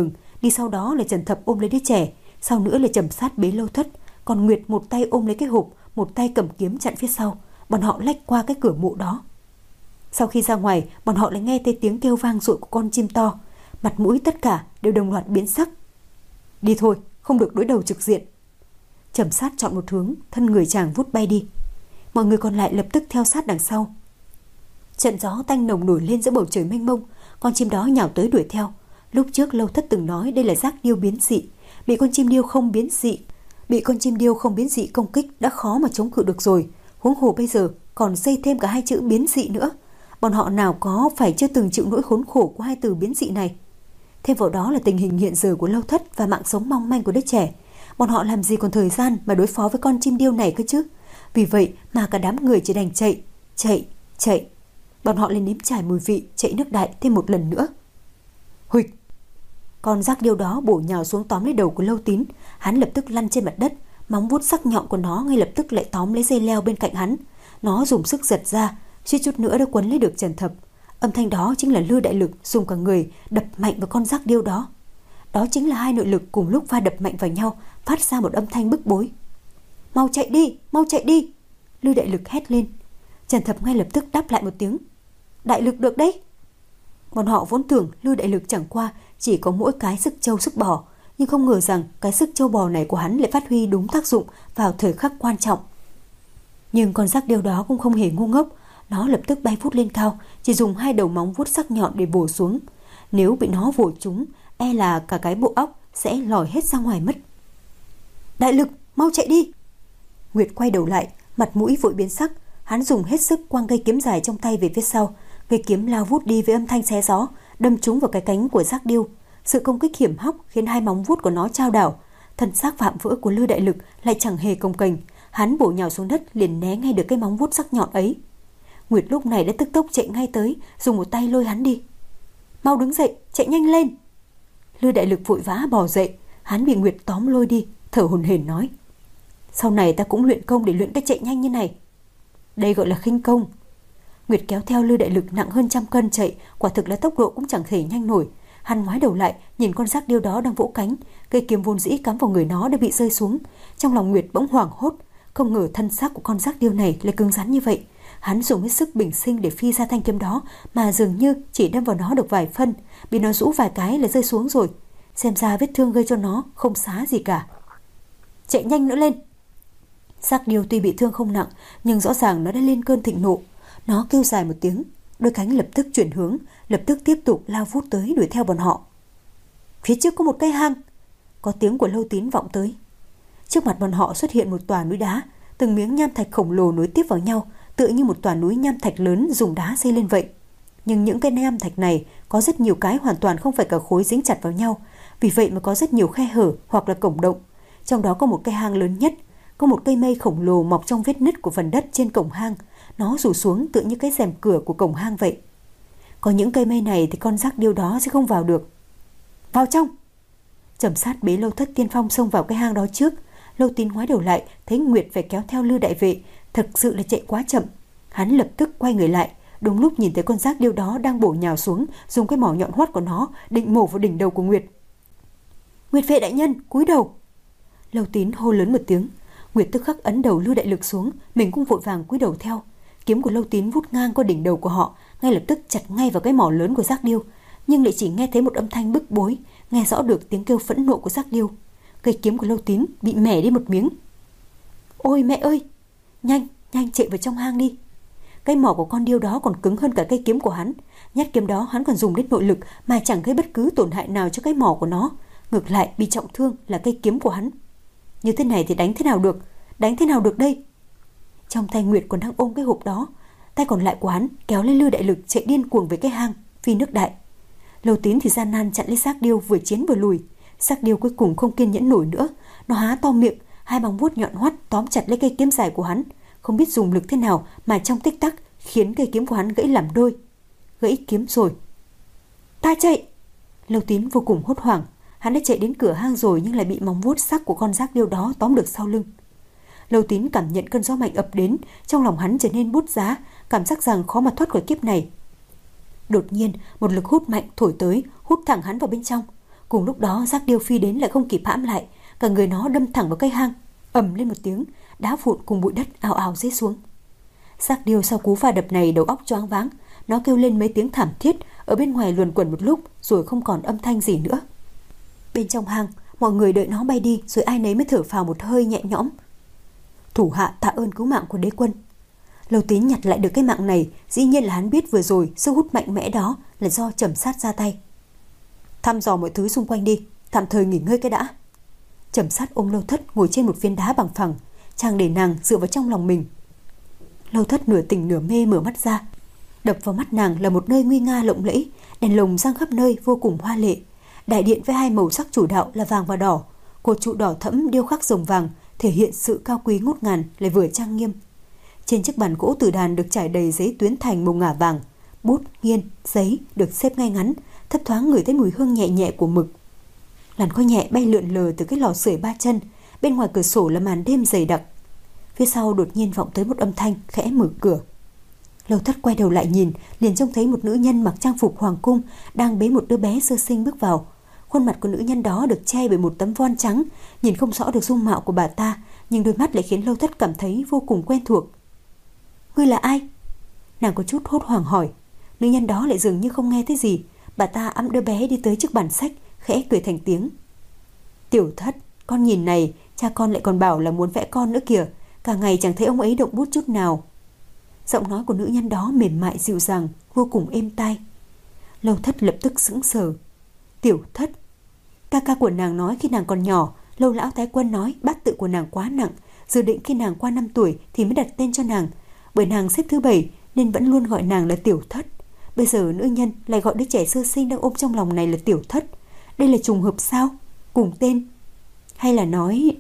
đi sau đó là Trần Thập ôm lấy đứa trẻ, sau nữa là Trầm Sát bế Lâu Thất, còn Nguyệt một tay ôm lấy cái hộp, một tay cầm kiếm chặn phía sau. Bọn họ lách qua cái cửa mộ đó. Sau khi ra ngoài, bọn họ lại nghe thấy tiếng kêu vang dội của con chim to. Mặt mũi tất cả đều đồng loạt biến sắc. Đi thôi, không được đối đầu trực diện. Trầm Sát chọn một hướng, thân người chàng vút bay đi. Mọi người còn lại lập tức theo sát đằng sau. Trận gió tanh nồng nổi lên giữa bầu trời mênh mông, con chim đó nhào tới đuổi theo. Lúc trước Lâu Thất từng nói đây là giác điêu biến dị, bị con chim điêu không biến dị, bị con chim điêu không biến dị công kích đã khó mà chống cự được rồi, huống hồ bây giờ còn xây thêm cả hai chữ biến dị nữa. Bọn họ nào có phải chưa từng chịu nỗi khốn khổ của hai từ biến dị này. Thêm vào đó là tình hình hiện giờ của Lâu Thất và mạng sống mong manh của đứa trẻ. Bọn họ làm gì còn thời gian mà đối phó với con chim điêu này cơ chứ. Vì vậy mà cả đám người chỉ đành chạy, chạy, chạy. Bọn họ lên nếm trải mùi vị chạy nước đại thêm một lần nữa. Huỵch! Con giác điêu đó bổ nhào xuống tóm lấy đầu của Lâu Tín. Hắn lập tức lăn trên mặt đất, móng vuốt sắc nhọn của nó ngay lập tức lại tóm lấy dây leo bên cạnh hắn. Nó dùng sức giật ra, suýt chút nữa đã quấn lấy được Trần Thập. Âm thanh đó chính là Lư Đại Lực dùng cả người đập mạnh vào con giác điêu đó. Đó chính là hai nội lực cùng lúc va đập mạnh vào nhau, phát ra một âm thanh bức bối. Mau chạy đi, mau chạy đi! Lư Đại Lực hét lên. Trần Thập ngay lập tức đáp lại một tiếng. Đại lực được đấy! Bọn họ vốn tưởng Lư Đại Lực chẳng qua chỉ có mỗi cái sức trâu sức bò, nhưng không ngờ rằng cái sức trâu bò này của hắn lại phát huy đúng tác dụng vào thời khắc quan trọng. Nhưng con giác điêu đó cũng không hề ngu ngốc, nó lập tức bay vút lên cao, chỉ dùng hai đầu móng vuốt sắc nhọn để bổ xuống. Nếu bị nó vồ trúng, e là cả cái bộ óc sẽ lòi hết ra ngoài mất. Đại Lực, mau chạy đi! Nguyệt quay đầu lại, mặt mũi vội biến sắc. Hắn dùng hết sức quăng cây kiếm dài trong tay về phía sau. Cây kiếm lao vút đi với âm thanh xé gió, đâm trúng vào cái cánh của giác điêu. Sự công kích hiểm hóc khiến hai móng vuốt của nó chao đảo. Thân xác vạm vỡ của Lư Đại Lực lại chẳng hề cồng kềnh. Hắn bổ nhào xuống đất liền né ngay được cái móng vuốt sắc nhọn ấy. Nguyệt lúc này đã tức tốc chạy ngay tới, dùng một tay lôi hắn đi. Mau đứng dậy, chạy nhanh lên! Lư Đại Lực vội vã bò dậy. Hắn bị Nguyệt tóm lôi đi, thở hổn hển nói: Sau này ta cũng luyện công để luyện cách chạy nhanh như này. Đây gọi là khinh công. Nguyệt kéo theo Lư Đại Lực nặng hơn trăm cân chạy, quả thực là tốc độ cũng chẳng thể nhanh nổi. Hắn ngoái đầu lại, nhìn con giác điêu đó đang vỗ cánh, cây kiếm vốn dĩ cắm vào người nó đã bị rơi xuống. Trong lòng Nguyệt bỗng hoảng hốt, không ngờ thân xác của con giác điêu này lại cứng rắn như vậy. Hắn dùng hết sức bình sinh để phi ra thanh kiếm đó, mà dường như chỉ đâm vào nó được vài phân, bị nó rũ vài cái là rơi xuống rồi. Xem ra vết thương gây cho nó không xá gì cả. Chạy nhanh nữa lên! Giác điêu tuy bị thương không nặng, nhưng rõ ràng nó đã lên cơn thịnh nộ. Nó kêu dài một tiếng, đôi cánh lập tức chuyển hướng, lập tức tiếp tục lao vút tới đuổi theo bọn họ. Phía trước có một cây hang, có tiếng của Lâu Tín vọng tới. Trước mặt bọn họ xuất hiện một tòa núi đá, từng miếng nham thạch khổng lồ nối tiếp vào nhau, tựa như một tòa núi nham thạch lớn dùng đá xây lên vậy. Nhưng những cây nham thạch này có rất nhiều cái hoàn toàn không phải cả khối dính chặt vào nhau, vì vậy mà có rất nhiều khe hở hoặc là cổng động. Trong đó có một cây hang lớn nhất, có một cây mây khổng lồ mọc trong vết nứt của phần đất trên cổng hang, nó rủ xuống tựa như cái rèm cửa của cổng hang vậy. Có những cây mây này thì con giác điêu đó sẽ không vào được. Vào trong! Trầm Sát bế Lâu Thất tiên phong xông vào cái hang đó trước. Lâu Tín ngoái đầu lại, thấy Nguyệt phải kéo theo Lư Đại Vệ, thực sự là chạy quá chậm. Hắn lập tức quay người lại, đúng lúc nhìn thấy con giác điêu đó đang bổ nhào xuống, dùng cái mỏ nhọn hoắt của nó định mổ vào đỉnh đầu của Nguyệt. Nguyệt Vệ đại nhân, cúi đầu! Lâu Tín hô lớn một tiếng. Nguyệt tức khắc ấn đầu Lư Đại Lực xuống, mình cũng vội vàng cúi đầu theo. Kiếm của Lâu Tín vút ngang qua đỉnh đầu của họ, ngay lập tức chặt ngay vào cái mỏ lớn của giác điêu, nhưng lại chỉ nghe thấy một âm thanh bức bối, nghe rõ được tiếng kêu phẫn nộ của giác điêu. Cây kiếm của Lâu Tín bị mẻ đi một miếng. Ôi mẹ ơi! Nhanh, nhanh chạy vào trong hang đi! Cái mỏ của con điêu đó còn cứng hơn cả cây kiếm của hắn. Nhát kiếm đó hắn còn dùng đến nội lực mà chẳng gây bất cứ tổn hại nào cho cái mỏ của nó, ngược lại bị trọng thương là cây kiếm của hắn. Như thế này thì đánh thế nào được? Đánh thế nào được đây? Trong tay Nguyệt còn đang ôm cái hộp đó, tay còn lại của hắn kéo lên Lư Đại Lực chạy điên cuồng với cái hang phi nước đại. Lâu Tín thì gian nan chặn lấy xác điêu vừa chiến vừa lùi. Xác điêu cuối cùng không kiên nhẫn nổi nữa, nó há to miệng, hai móng vuốt nhọn hoắt tóm chặt lấy cây kiếm dài của hắn, không biết dùng lực thế nào mà trong tích tắc khiến cây kiếm của hắn gãy làm đôi. Gãy kiếm rồi. Ta chạy! Lâu Tín vô cùng hốt hoảng. Hắn đã chạy đến cửa hang rồi nhưng lại bị móng vuốt sắc của con giác điêu đó tóm được sau lưng. Lâu Tín cảm nhận cơn gió mạnh ập đến, trong lòng hắn trở nên bút giá, cảm giác rằng khó mà thoát khỏi kiếp này. Đột nhiên, một lực hút mạnh thổi tới, hút thẳng hắn vào bên trong. Cùng lúc đó Giác Điêu phi đến lại không kịp hãm lại, cả người nó đâm thẳng vào cây hang, ầm lên một tiếng, đá vụn cùng bụi đất ào ào rơi xuống. Giác Điêu sau cú va đập này đầu óc choáng váng, nó kêu lên mấy tiếng thảm thiết, ở bên ngoài luẩn quẩn một lúc rồi không còn âm thanh gì nữa. Bên trong hang, mọi người đợi nó bay đi rồi ai nấy mới thở phào một hơi nhẹ nhõm. Thủ hạ tạ ơn cứu mạng của đế quân. Lâu Tín nhặt lại được cái mạng này, dĩ nhiên là hắn biết vừa rồi sức hút mạnh mẽ đó là do Trầm Sát ra tay. Thăm dò mọi thứ xung quanh đi, tạm thời nghỉ ngơi cái đã. Trầm Sát ôm Lâu Thất ngồi trên một viên đá bằng phẳng, chàng để nàng dựa vào trong lòng mình. Lâu Thất nửa tỉnh nửa mê mở mắt ra, đập vào mắt nàng là một nơi nguy nga lộng lẫy, đèn lồng giăng khắp nơi vô cùng hoa lệ. Đại điện với hai màu sắc chủ đạo là vàng và đỏ, cột trụ đỏ thẫm điêu khắc rồng vàng thể hiện sự cao quý ngút ngàn lại vừa trang nghiêm. Trên chiếc bàn gỗ từ đàn được trải đầy giấy tuyến thành màu ngả vàng, bút, nghiên, giấy được xếp ngay ngắn, thấp thoáng ngửi thấy mùi hương nhẹ nhẹ của mực. Làn khói nhẹ bay lượn lờ từ cái lò sưởi ba chân, bên ngoài cửa sổ là màn đêm dày đặc. Phía sau đột nhiên vọng tới một âm thanh khẽ mở cửa. Lâu Thất quay đầu lại nhìn, liền trông thấy một nữ nhân mặc trang phục hoàng cung đang bế một đứa bé sơ sinh bước vào. Khuôn mặt của nữ nhân đó được che bởi một tấm voan trắng, nhìn không rõ được dung mạo của bà ta, nhưng đôi mắt lại khiến Lâu Thất cảm thấy vô cùng quen thuộc. Ngươi là ai? Nàng có chút hốt hoảng hỏi. Nữ nhân đó lại dường như không nghe thấy gì. Bà ta ẵm đứa bé đi tới trước bàn sách, khẽ cười thành tiếng. Tiểu Thất, con nhìn này, cha con lại còn bảo là muốn vẽ con nữa kìa, cả ngày chẳng thấy ông ấy động bút chút nào. Giọng nói của nữ nhân đó mềm mại dịu dàng, vô cùng êm tai. Lâu Thất lập tức sững sờ. Tiểu Thất. Ca ca của nàng nói khi nàng còn nhỏ, Lâu lão thái quân nói bát tự của nàng quá nặng, dự định khi nàng qua năm tuổi thì mới đặt tên cho nàng, bởi nàng xếp thứ bảy nên vẫn luôn gọi nàng là Tiểu Thất. Bây giờ nữ nhân lại gọi đứa trẻ sơ sinh đang ôm trong lòng này là Tiểu Thất. Đây là trùng hợp sao? Cùng tên? Hay là nói...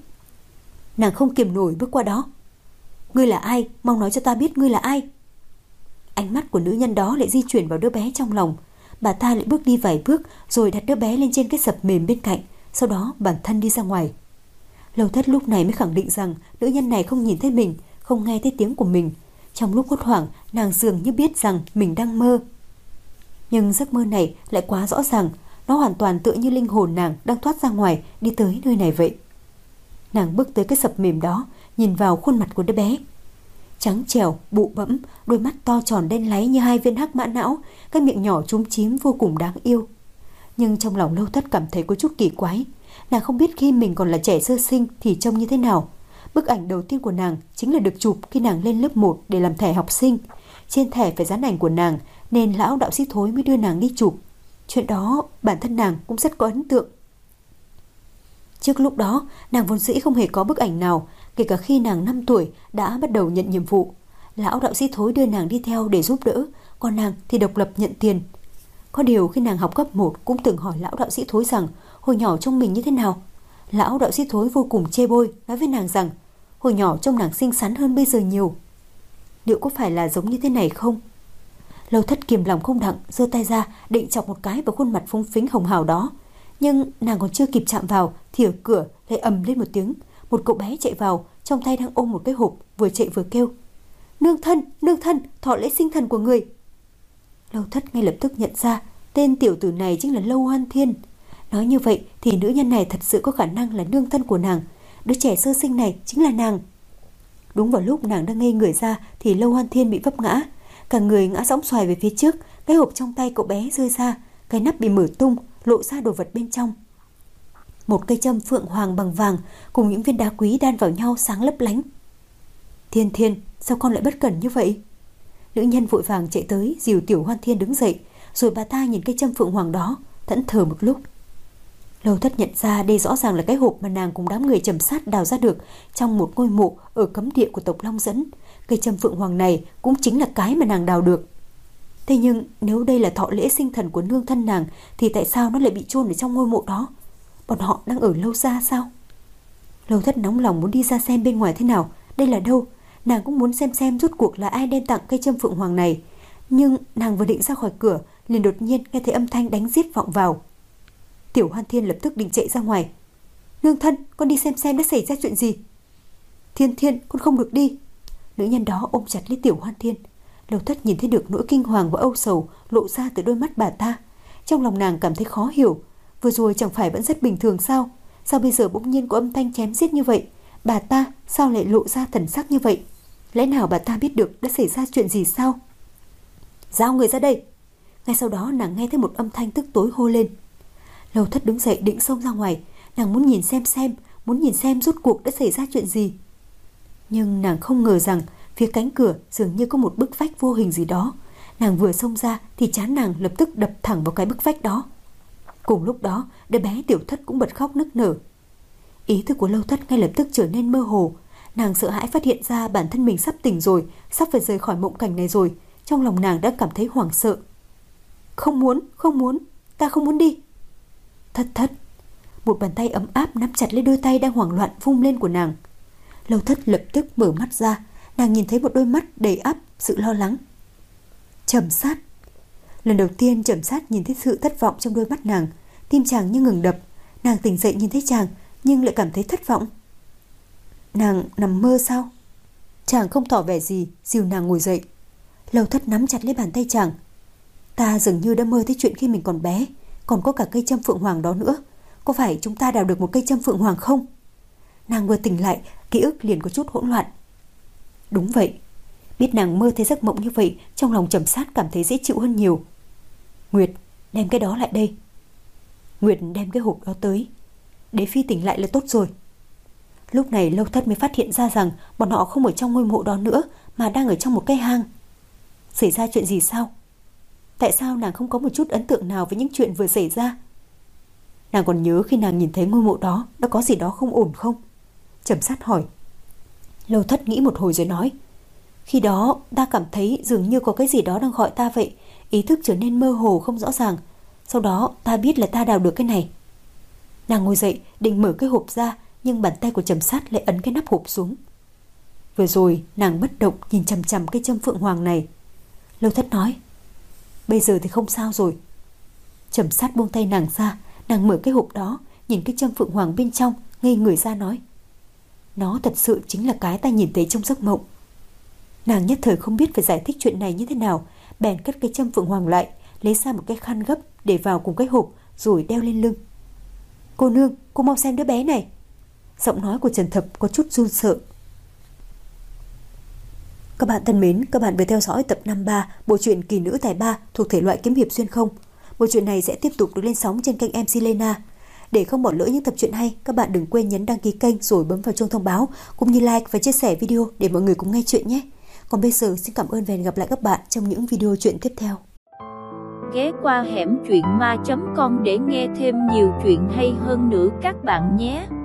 Nàng không kiềm nổi bước qua đó. Ngươi là ai? Mong nói cho ta biết ngươi là ai. Ánh mắt của nữ nhân đó lại di chuyển vào đứa bé trong lòng. Bà ta lại bước đi vài bước rồi đặt đứa bé lên trên cái sập mềm bên cạnh, sau đó bản thân đi ra ngoài. Lâu Thất lúc này mới khẳng định rằng nữ nhân này không nhìn thấy mình, không nghe thấy tiếng của mình. Trong lúc hốt hoảng, nàng dường như biết rằng mình đang mơ. Nhưng giấc mơ này lại quá rõ ràng, nó hoàn toàn tựa như linh hồn nàng đang thoát ra ngoài đi tới nơi này vậy. Nàng bước tới cái sập mềm đó, nhìn vào khuôn mặt của đứa bé. Trắng trẻo, bụ bẫm, đôi mắt to tròn đen láy như hai viên hắc mã não, cái miệng nhỏ chúm chím vô cùng đáng yêu. Nhưng trong lòng Lâu Thất cảm thấy có chút kỳ quái. Nàng không biết khi mình còn là trẻ sơ sinh thì trông như thế nào. Bức ảnh đầu tiên của nàng chính là được chụp khi nàng lên lớp một để làm thẻ học sinh. Trên thẻ phải dán ảnh của nàng, nên lão đạo sĩ Thối mới đưa nàng đi chụp. Chuyện đó bản thân nàng cũng rất có ấn tượng. Trước lúc đó, nàng vốn dĩ không hề có bức ảnh nào, kể cả khi nàng năm tuổi đã bắt đầu nhận nhiệm vụ. Lão đạo sĩ Thối đưa nàng đi theo để giúp đỡ, còn nàng thì độc lập nhận tiền. Có điều khi nàng học cấp một cũng từng hỏi lão đạo sĩ Thối rằng hồi nhỏ trông mình như thế nào. Lão đạo sĩ Thối vô cùng chê bôi, nói với nàng rằng hồi nhỏ trông nàng xinh xắn hơn bây giờ nhiều. Liệu có phải là giống như thế này không? Lâu Thất kiềm lòng không đặng, giơ tay ra định chọc một cái vào khuôn mặt phúng phính hồng hào đó. Nhưng nàng còn chưa kịp chạm vào thì ở cửa lại ầm lên một tiếng. Một cậu bé chạy vào, trong tay đang ôm một cái hộp, vừa chạy vừa kêu: Nương thân, nương thân, thọ lễ sinh thần của người. Lâu Thất ngay lập tức nhận ra tên tiểu tử này chính là Lâu Hoan Thiên. Nói như vậy thì nữ nhân này thật sự có khả năng là nương thân của nàng. Đứa trẻ sơ sinh này chính là nàng. Đúng vào lúc nàng đang ngây người ra thì Lâu Hoan Thiên bị vấp ngã, cả người ngã sõng xoài về phía trước. Cái hộp trong tay cậu bé rơi ra, cái nắp bị mở tung, lộ ra đồ vật bên trong. Một cây châm phượng hoàng bằng vàng cùng những viên đá quý đan vào nhau sáng lấp lánh. Thiên Thiên, sao con lại bất cẩn như vậy? Nữ nhân vội vàng chạy tới dìu tiểu Hoan Thiên đứng dậy, rồi bà ta nhìn cây châm phượng hoàng đó, thẫn thờ một lúc. Lâu Thất nhận ra đây rõ ràng là cái hộp mà nàng cùng đám người Trầm Sát đào ra được trong một ngôi mộ ở cấm địa của tộc Long Dẫn. Cây châm phượng hoàng này cũng chính là cái mà nàng đào được. Thế nhưng nếu đây là thọ lễ sinh thần của nương thân nàng thì tại sao nó lại bị chôn ở trong ngôi mộ đó? Bọn họ đang ở Lâu Gia sao? Lâu Thất nóng lòng muốn đi ra xem bên ngoài thế nào. Đây là đâu? Nàng cũng muốn xem xem rốt cuộc là ai đem tặng cây châm phượng hoàng này. Nhưng nàng vừa định ra khỏi cửa liền đột nhiên nghe thấy âm thanh đánh giết vọng vào. Tiểu Hoan Thiên lập tức định chạy ra ngoài. Nương thân, con đi xem xem đã xảy ra chuyện gì. Thiên Thiên, con không được đi. Nữ nhân đó ôm chặt lấy Tiểu Hoan Thiên. Lâu Thất nhìn thấy được nỗi kinh hoàng và âu sầu lộ ra từ đôi mắt bà ta. Trong lòng nàng cảm thấy khó hiểu. Vừa rồi chẳng phải vẫn rất bình thường sao? Sao bây giờ bỗng nhiên có âm thanh chém giết như vậy? Bà ta sao lại lộ ra thần sắc như vậy? Lẽ nào bà ta biết được đã xảy ra chuyện gì sao? Giao người ra đây! Ngay sau đó nàng nghe thấy một âm thanh tức tối hô lên. Lâu Thất đứng dậy định xông ra ngoài. Nàng muốn nhìn xem xem, muốn nhìn xem rốt cuộc đã xảy ra chuyện gì. Nhưng nàng không ngờ rằng phía cánh cửa dường như có một bức vách vô hình gì đó. Nàng vừa xông ra thì trán nàng lập tức đập thẳng vào cái bức vách đó. Cùng lúc đó, đứa bé Tiểu Thất cũng bật khóc nức nở. Ý thức của Lâu Thất ngay lập tức trở nên mơ hồ. Nàng sợ hãi phát hiện ra bản thân mình sắp tỉnh rồi, sắp phải rời khỏi mộng cảnh này rồi. Trong lòng nàng đã cảm thấy hoảng sợ. Không muốn, không muốn, ta không muốn đi. Thất Thất. Một bàn tay ấm áp nắm chặt lấy đôi tay đang hoảng loạn vung lên của nàng. Lâu Thất lập tức mở mắt ra. Nàng nhìn thấy một đôi mắt đầy ắp sự lo lắng. Trầm Sát. Lần đầu tiên Trầm Sát nhìn thấy sự thất vọng trong đôi mắt nàng. Tim chàng như ngừng đập. Nàng tỉnh dậy nhìn thấy chàng nhưng lại cảm thấy thất vọng. Nàng nằm mơ sao? Chàng không tỏ vẻ gì, dìu nàng ngồi dậy. Lâu Thất nắm chặt lấy bàn tay chàng. Ta dường như đã mơ thấy chuyện khi mình còn bé. Còn có cả cây châm phượng hoàng đó nữa. Có phải chúng ta đào được một cây châm phượng hoàng không? Nàng vừa tỉnh lại, ký ức liền có chút hỗn loạn. Đúng vậy. Biết nàng mơ thấy giấc mộng như vậy, trong lòng Trầm Sát cảm thấy dễ chịu hơn nhiều. Nguyệt, đem cái đó lại đây. Nguyệt đem cái hộp đó tới. Đế phi tỉnh lại là tốt rồi. Lúc này Lâu Thất mới phát hiện ra rằng bọn họ không ở trong ngôi mộ đó nữa, mà đang ở trong một cái hang. Xảy ra chuyện gì sao? Tại sao nàng không có một chút ấn tượng nào với những chuyện vừa xảy ra? Nàng còn nhớ khi nàng nhìn thấy ngôi mộ đó đã có gì đó không ổn không? Trầm Sát hỏi. Lâu Thất nghĩ một hồi rồi nói. Khi đó ta cảm thấy dường như có cái gì đó đang gọi ta vậy. Ý thức trở nên mơ hồ không rõ ràng. Sau đó ta biết là ta đào được cái này. Nàng ngồi dậy định mở cái hộp ra, nhưng bàn tay của Trầm Sát lại ấn cái nắp hộp xuống. Vừa rồi nàng bất động nhìn chằm chằm cái châm phượng hoàng này. Lâu Thất nói. Bây giờ thì không sao rồi. Trầm Sát buông tay nàng ra. Nàng mở cái hộp đó, nhìn cái châm phượng hoàng bên trong, ngây người ra nói. Nó thật sự chính là cái ta nhìn thấy trong giấc mộng. Nàng nhất thời không biết phải giải thích chuyện này như thế nào, bèn cất cái châm phượng hoàng lại, lấy ra một cái khăn gấp để vào cùng cái hộp rồi đeo lên lưng. Cô nương, cô mau xem đứa bé này. Giọng nói của Trần Thập có chút run sợ. Các bạn thân mến, các bạn vừa theo dõi tập năm mươi ba bộ truyện Kỳ Nữ Tài Ba thuộc thể loại kiếm hiệp xuyên không. Bộ truyện này sẽ tiếp tục được lên sóng trên kênh em xê Lena. Để không bỏ lỡ những tập truyện hay, các bạn đừng quên nhấn đăng ký kênh rồi bấm vào chuông thông báo, cũng như like và chia sẻ video để mọi người cùng nghe chuyện nhé. Còn bây giờ xin cảm ơn và hẹn gặp lại các bạn trong những video chuyện tiếp theo. Ghé qua hẻm truyện ma chấm com để nghe thêm nhiều chuyện hay hơn nữa các bạn nhé.